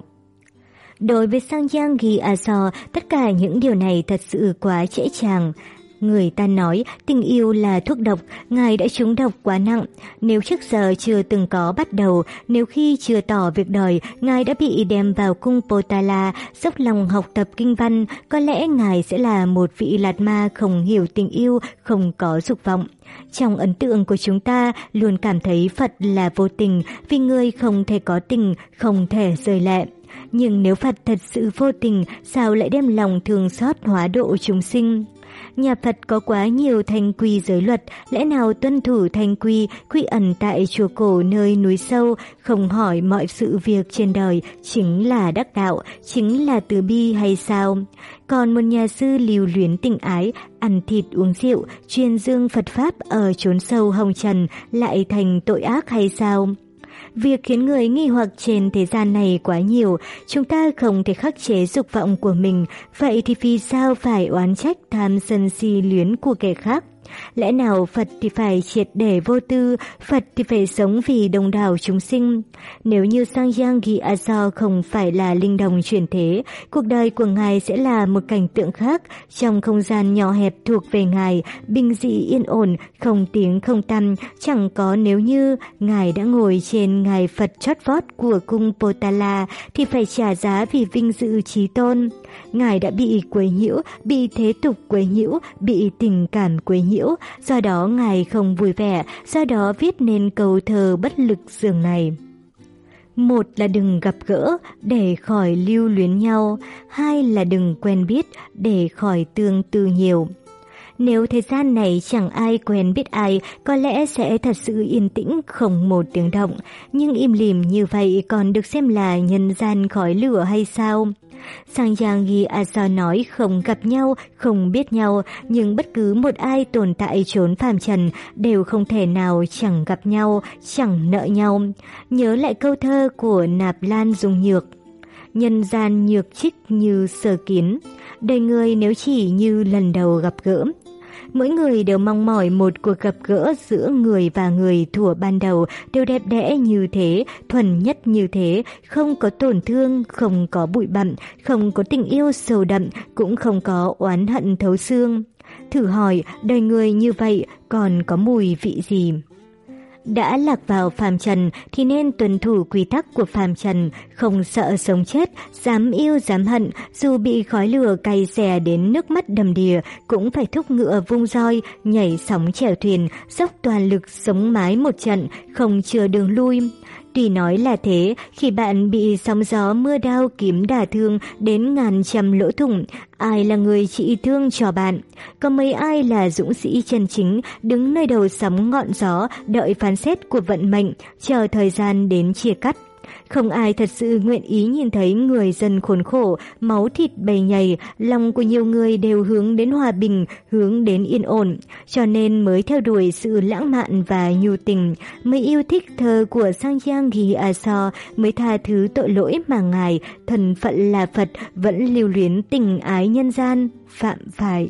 Đối với Sangyang Aso, tất cả những điều này thật sự quá trễ tràng. Người ta nói tình yêu là thuốc độc, ngài đã trúng độc quá nặng. Nếu trước giờ chưa từng có bắt đầu, nếu khi chưa tỏ việc đời, ngài đã bị đem vào cung Potala, dốc lòng học tập kinh văn, có lẽ ngài sẽ là một vị lạt ma không hiểu tình yêu, không có dục vọng. Trong ấn tượng của chúng ta luôn cảm thấy Phật là vô tình, vì người không thể có tình, không thể rơi lệ. Nhưng nếu Phật thật sự vô tình, sao lại đem lòng thương xót hóa độ chúng sinh? Nhà Phật có quá nhiều thanh quy giới luật, lẽ nào tuân thủ thanh quy, quy ẩn tại chùa cổ nơi núi sâu, không hỏi mọi sự việc trên đời, chính là đắc đạo, chính là từ bi hay sao? Còn một nhà sư lưu luyến tình ái, ăn thịt uống rượu, chuyên dương Phật Pháp ở chốn sâu hồng trần, lại thành tội ác hay sao? Việc khiến người nghi hoặc trên thế gian này quá nhiều, chúng ta không thể khắc chế dục vọng của mình, vậy thì vì sao phải oán trách tham sân si luyến của kẻ khác? Lẽ nào Phật thì phải triệt để vô tư, Phật thì phải sống vì đồng đảo chúng sinh? Nếu như Sangyang Aso không phải là linh đồng chuyển thế, cuộc đời của ngài sẽ là một cảnh tượng khác, trong không gian nhỏ hẹp thuộc về ngài, bình dị yên ổn, không tiếng không tăm, chẳng có nếu như ngài đã ngồi trên ngài Phật chót vót của cung Potala thì phải trả giá vì vinh dự chí tôn. Ngài đã bị quấy nhiễu, bị thế tục quấy nhiễu, bị tình cảm quấy nhiễu, do đó ngài không vui vẻ, do đó viết nên câu thơ bất lực giường này. Một là đừng gặp gỡ để khỏi lưu luyến nhau, hai là đừng quen biết để khỏi tương tư nhiều. Nếu thời gian này chẳng ai quen biết ai, có lẽ sẽ thật sự yên tĩnh không một tiếng động. Nhưng im lìm như vậy còn được xem là nhân gian khói lửa hay sao? Sangyang Asa nói không gặp nhau, không biết nhau, nhưng bất cứ một ai tồn tại chốn phàm trần đều không thể nào chẳng gặp nhau, chẳng nợ nhau. Nhớ lại câu thơ của Nạp Lan Dung Nhược. Nhân gian nhược trích như sơ kiến, đời người nếu chỉ như lần đầu gặp gỡ. Mỗi người đều mong mỏi một cuộc gặp gỡ giữa người và người thuở ban đầu đều đẹp đẽ như thế, thuần nhất như thế, không có tổn thương, không có bụi bặm, không có tình yêu sâu đậm, cũng không có oán hận thấu xương. Thử hỏi, đời người như vậy còn có mùi vị gì? Đã lạc vào phàm trần thì nên tuân thủ quy tắc của phàm trần, không sợ sống chết, dám yêu dám hận, dù bị khói lửa cay xè đến nước mắt đầm đìa, cũng phải thúc ngựa vung roi, nhảy sóng chèo thuyền, dốc toàn lực sống mái một trận, không chừa đường lui. Tuy nói là thế, khi bạn bị sóng gió mưa đao kiếm đả thương đến ngàn trăm lỗ thủng, ai là người trị thương cho bạn? Có mấy ai là dũng sĩ chân chính, đứng nơi đầu sóng ngọn gió, đợi phán xét của vận mệnh, chờ thời gian đến chia cắt? Không ai thật sự nguyện ý nhìn thấy người dân khốn khổ, máu thịt bầy nhầy, lòng của nhiều người đều hướng đến hòa bình, hướng đến yên ổn, cho nên mới theo đuổi sự lãng mạn và nhu tình, mới yêu thích thơ của Sangyang Asa, mới tha thứ tội lỗi mà Ngài, thần phận là Phật, vẫn lưu luyến tình ái nhân gian, phạm phải.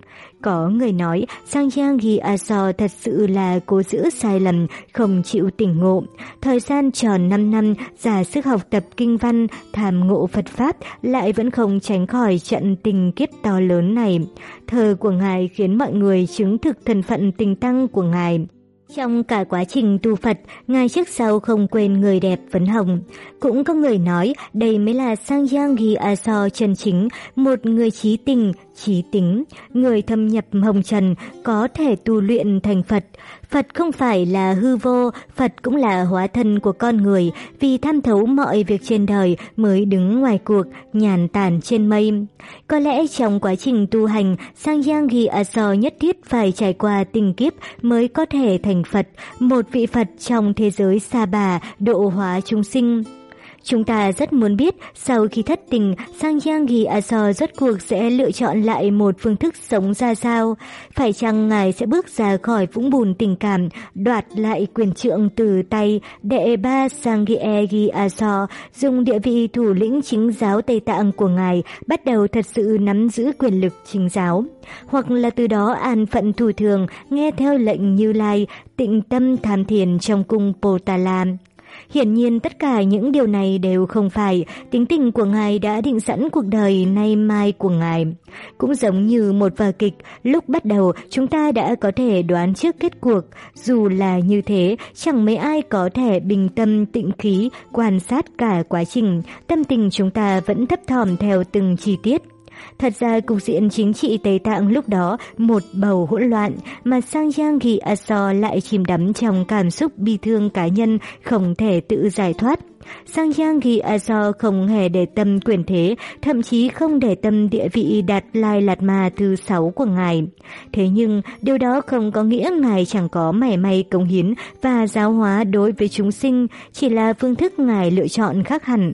Có người nói Sangyang Asa thật sự là cố giữ sai lầm, không chịu tỉnh ngộ. Thời gian tròn năm năm giả sức học tập kinh văn, tham ngộ Phật Pháp, lại vẫn không tránh khỏi trận tình kiếp to lớn này. Thơ của Ngài khiến mọi người chứng thực thân phận tình tăng của Ngài. Trong cả quá trình tu Phật, Ngài trước sau không quên người đẹp phấn hồng. Cũng có người nói đây mới là Sangyang Asa chân chính, một người trí tình, trí tính, người thâm nhập hồng trần, có thể tu luyện thành Phật. Phật không phải là hư vô, Phật cũng là hóa thân của con người, vì tham thấu mọi việc trên đời mới đứng ngoài cuộc, nhàn tản trên mây. Có lẽ trong quá trình tu hành, Sangyang Asa nhất thiết phải trải qua tình kiếp mới có thể thành Phật, một vị Phật trong thế giới sa bà, độ hóa chúng sinh. Chúng ta rất muốn biết sau khi thất tình, Sangyang Asa rốt cuộc sẽ lựa chọn lại một phương thức sống ra sao? Phải chăng Ngài sẽ bước ra khỏi vũng bùn tình cảm, đoạt lại quyền trượng từ tay đệ ba Sangyang Asa, dùng địa vị thủ lĩnh chính giáo Tây Tạng của Ngài, bắt đầu thật sự nắm giữ quyền lực chính giáo? Hoặc là từ đó an phận thủ thường, nghe theo lệnh Như Lai, tịnh tâm tham thiền trong cung Potala? Hiển nhiên tất cả những điều này đều không phải, tính tình của Ngài đã định sẵn cuộc đời nay mai của Ngài. Cũng giống như một vở kịch, lúc bắt đầu chúng ta đã có thể đoán trước kết cuộc, dù là như thế, chẳng mấy ai có thể bình tâm tĩnh khí quan sát cả quá trình, tâm tình chúng ta vẫn thấp thỏm theo từng chi tiết. Thật ra cục diện chính trị Tây Tạng lúc đó một bầu hỗn loạn, mà Sangyang Asa lại chìm đắm trong cảm xúc bi thương cá nhân không thể tự giải thoát. Sangyang Asa không hề để tâm quyền thế, thậm chí không để tâm địa vị Đạt Lai Lạt Ma thứ sáu của Ngài. Thế nhưng điều đó không có nghĩa Ngài chẳng có mảy may cống hiến và giáo hóa đối với chúng sinh, chỉ là phương thức Ngài lựa chọn khác hẳn.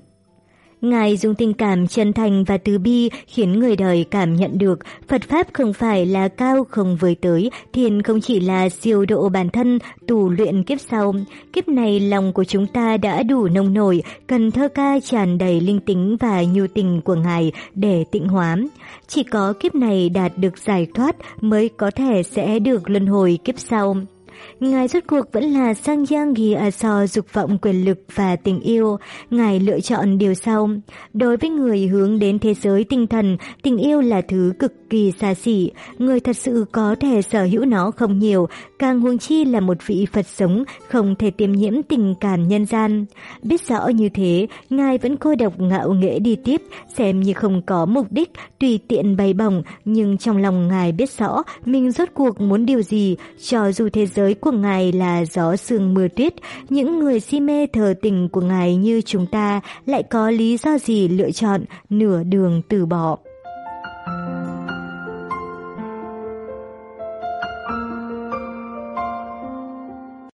Ngài dùng tình cảm chân thành và từ bi khiến người đời cảm nhận được Phật Pháp không phải là cao không với tới, thiền không chỉ là siêu độ bản thân, tù luyện kiếp sau. Kiếp này lòng của chúng ta đã đủ nông nổi, cần thơ ca tràn đầy linh tính và nhu tình của Ngài để tịnh hóa. Chỉ có kiếp này đạt được giải thoát mới có thể sẽ được luân hồi kiếp sau. Ngài rốt cuộc vẫn là Sangyang Asa dục vọng quyền lực và tình yêu. Ngài lựa chọn điều sau. Đối với người hướng đến thế giới tinh thần, tình yêu là thứ cực kỳ xa xỉ. Người thật sự có thể sở hữu nó không nhiều, càng huống chi là một vị Phật sống không thể tiêm nhiễm tình cảm nhân gian. Biết rõ như thế, Ngài vẫn cô độc ngạo nghễ đi tiếp, xem như không có mục đích, tùy tiện bay bổng, nhưng trong lòng Ngài biết rõ mình rốt cuộc muốn điều gì, cho dù thế giới của Ngài là gió sương mưa tuyết, những người si mê thờ tình của Ngài như chúng ta lại có lý do gì lựa chọn nửa đường từ bỏ.